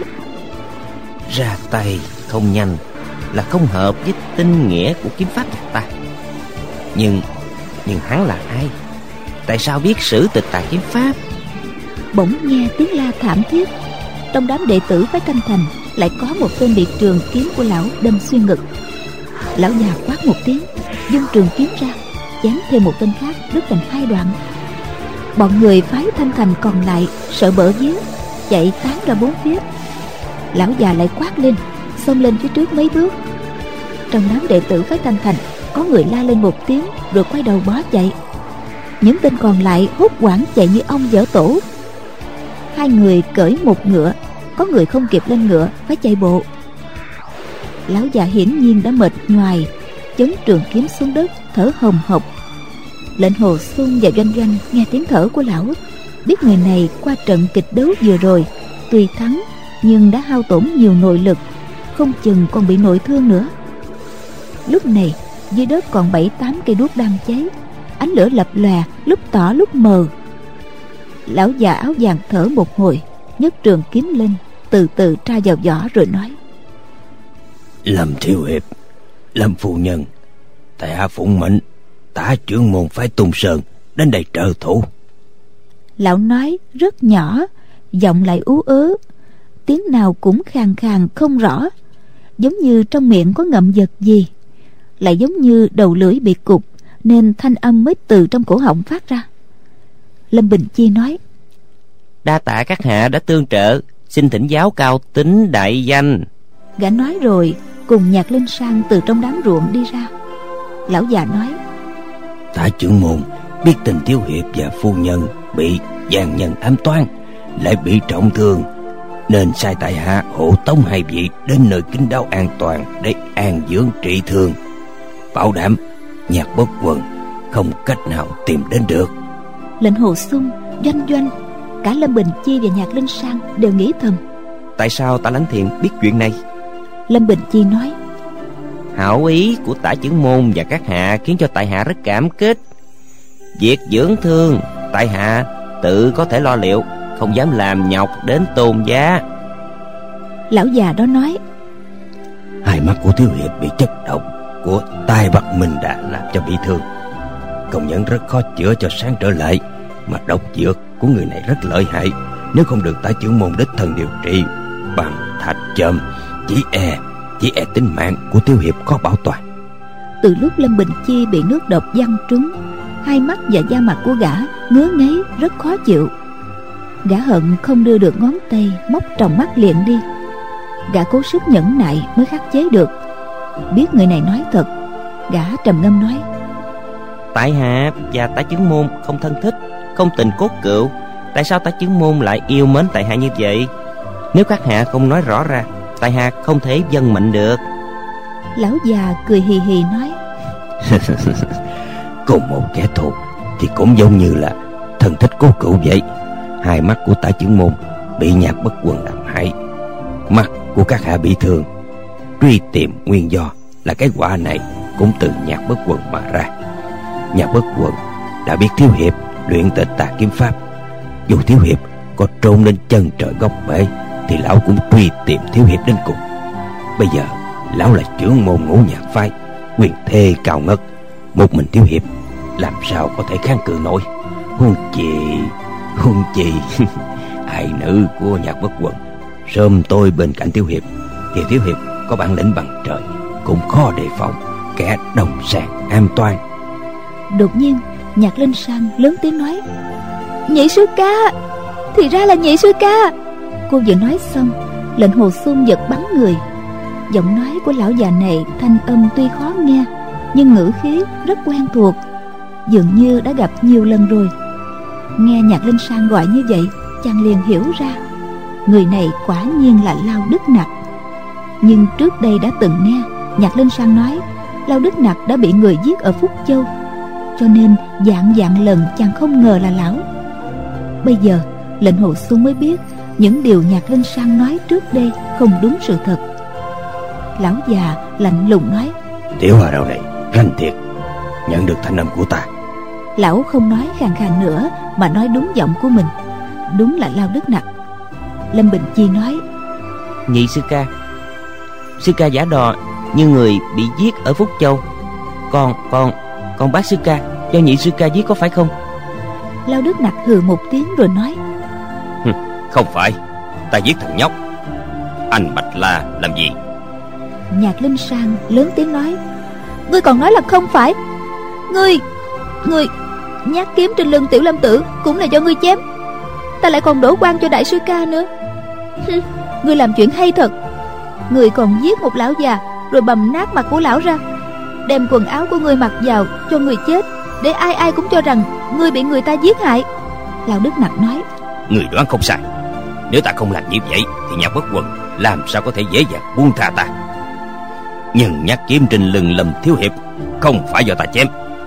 ra tay không nhanh là không hợp với tinh nghĩa của kiếm pháp nhạc ta. Nhưng Nhưng hắn là ai? Tại sao biết sử tịch tà kiếm pháp? Bỗng nghe tiếng la thảm thiết. Trong đám đệ tử phái Thanh Thành lại có một tên bị trường kiếm của lão đâm xuyên ngực. Lão già quát một tiếng, vung trường kiếm ra, chém thêm một tên khác, đứt thành hai đoạn. Bọn người phái Thanh Thành còn lại sợ bở vía, chạy tán ra bốn phía. Lão già lại quát lên, xông lên phía trước mấy bước. Trong đám đệ tử phái Thanh Thành có người la lên một tiếng rồi quay đầu bó chạy. Những tên còn lại hốt hoảng chạy như ong dở tổ. Hai người cởi một ngựa, có người không kịp lên ngựa phải chạy bộ. Lão già hiển nhiên đã mệt nhoài, chống trường kiếm xuống đất, thở hồng hộc. Lệnh Hồ Xuân và Doanh Doanh nghe tiếng thở của lão, biết người này qua trận kịch đấu vừa rồi tuy thắng nhưng đã hao tổn nhiều nội lực, không chừng còn bị nội thương nữa. Lúc này dưới đất còn bảy tám cây đuốc đang cháy, ánh lửa lập lòe, lúc tỏ lúc mờ. Lão già áo vàng thở một hồi, nhấc trường kiếm lên, từ từ tra vào vỏ rồi nói: Lâm thiếu hiệp, Lâm phu nhân, tại hạ phụng mệnh tả trưởng môn phái Tung Sơn đến đây trợ thủ. Lão nói rất nhỏ, giọng lại ú ớ, tiếng nào cũng khàn khàn không rõ, giống như trong miệng có ngậm vật gì, lại giống như đầu lưỡi bị cụt, nên thanh âm mới từ trong cổ họng phát ra. Lâm Bình Chi nói: đa tạ các hạ đã tương trợ, xin thỉnh giáo cao tính đại danh. Gã nói rồi cùng Nhạc Linh Sang từ trong đám ruộng đi ra. Lão già nói: Tả trưởng môn biết tình thiếu hiệp và phu nhân bị gian nhân ám toán, lại bị trọng thương, nên sai tại hạ hộ tống hai vị đến nơi kín đáo an toàn để an dưỡng trị thương, bảo đảm Nhạc Bất Quần không cách nào tìm đến được. Lệnh Hồ Xuân, Doanh Doanh, cả Lâm Bình Chi và Nhạc Linh Sang đều nghĩ thầm: tại sao Tả Lãnh Thiện biết chuyện này? Lâm Bình Chi nói: hảo ý của Tả trưởng môn và các hạ khiến cho tại hạ rất cảm kích. Việc dưỡng thương tại hạ tự có thể lo liệu, không dám làm nhọc đến tôn giá. Lão già đó nói: hai mắt của thiếu hiệp bị chất độc của tai Bắc Minh đã làm cho bị thương, công nhận rất khó chữa cho sáng trở lại, mà độc dược của người này rất lợi hại, nếu không được Tả trưởng môn đích thân điều trị bằng thạch châm, chỉ e chỉ e tính mạng của thiếu hiệp khó bảo toàn. Từ lúc Lâm Bình Chi bị nước độc văng trúng, hai mắt và da mặt của gã ngứa ngáy rất khó chịu. Gã hận không đưa được ngón tay móc tròng mắt liền đi. Gã cố sức nhẫn nại mới khắc chế được. Biết người này nói thật, gã trầm ngâm nói: tại hạ và Tả trưởng môn không thân thích, không tình cốt cựu, tại sao Tả trưởng môn lại yêu mến tại hạ như vậy? Nếu các hạ không nói rõ ra, tại hạ không thể vâng mệnh được. Lão già cười hì hì nói: cùng một kẻ thù thì cũng giống như là thân thích cố cựu vậy. Hai mắt của Tả trưởng môn bị Nhạc Bất Quần làm hại, mắt của các hạ bị thương, truy tìm nguyên do là cái quả này cũng từ Nhạc Bất Quần mà ra. Nhạc Bất Quần đã biết thiếu hiệp luyện tịch tà kiếm pháp, dù thiếu hiệp có trốn lên chân trời góc bể thì lão cũng truy tìm thiếu hiệp đến cùng. Bây giờ lão là trưởng môn Ngũ Nhạc phái, quyền thê cao ngất, một mình thiếu hiệp làm sao có thể kháng cự nổi. Huống chi huống chi ai nữ của Nhạc Bất Quần sớm tôi bên cạnh thiếu hiệp, thì thiếu hiệp có bản lĩnh bằng trời cũng khó đề phòng kẻ đồng sàng am toan. Đột nhiên Nhạc Linh Sang lớn tiếng nói: nhị sư ca, thì ra là nhị sư ca. Cô vừa nói xong, Lệnh Hồ Xuân giật bắn người. Giọng nói của lão già này thanh âm tuy khó nghe, nhưng ngữ khí rất quen thuộc, dường như đã gặp nhiều lần rồi. Nghe Nhạc Linh Sang gọi như vậy, chàng liền hiểu ra người này quả nhiên là Lao Đức Nặc. Nhưng trước đây đã từng nghe Nhạc Linh Sang nói Lao Đức Nặc đã bị người giết ở Phúc Châu, cho nên dạng dạng lần chàng không ngờ là lão. Bây giờ Lệnh Hồ Xuân mới biết những điều Nhạc Linh Sang nói trước đây không đúng sự thật. Lão già lạnh lùng nói: Tiểu hòa đạo này ranh thiệt, nhận được thanh âm của ta. Lão không nói khàn khàn nữa, mà nói đúng giọng của mình. Đúng là Lao Đức Nặc. Lâm Bình Chi nói: Nhị sư ca, sư ca giả đò như người bị giết ở Phúc Châu. Còn còn còn bác sư ca do nhị sư ca giết có phải không? Lao Đức Nặc hừ một tiếng rồi nói: Không phải, ta giết thằng nhóc. Anh Bạch La làm gì? Nhạc Linh Sang lớn tiếng nói: Ngươi còn nói là không phải. Ngươi Ngươi nhát kiếm trên lưng Tiểu Lâm Tử cũng là do ngươi chém. Ta lại còn đổ quan cho đại sư ca nữa. Ngươi làm chuyện hay thật. Ngươi còn giết một lão già rồi bầm nát mặt của lão ra, đem quần áo của ngươi mặc vào cho người chết, để ai ai cũng cho rằng ngươi bị người ta giết hại. Lão Đức Nặc nói: Người đoán không sai. Nếu ta không làm như vậy thì Nhạc Bất Quần làm sao có thể dễ dàng buông tha ta. Nhưng nhát kiếm trên lưng Lâm thiếu hiệp không phải do ta chém.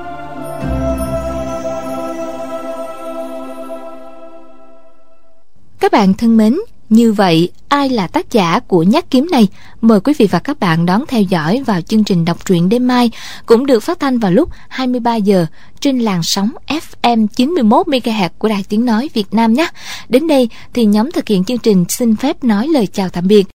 Các bạn thân mến, như vậy ai là tác giả của nhát kiếm này? Mời quý vị và các bạn đón theo dõi vào chương trình đọc truyện đêm mai, cũng được phát thanh vào lúc hai mươi ba giờ trên làn sóng ép em chín mươi mốt mê ga héc của Đài Tiếng Nói Việt Nam nhé. Đến đây thì nhóm thực hiện chương trình xin phép nói lời chào tạm biệt.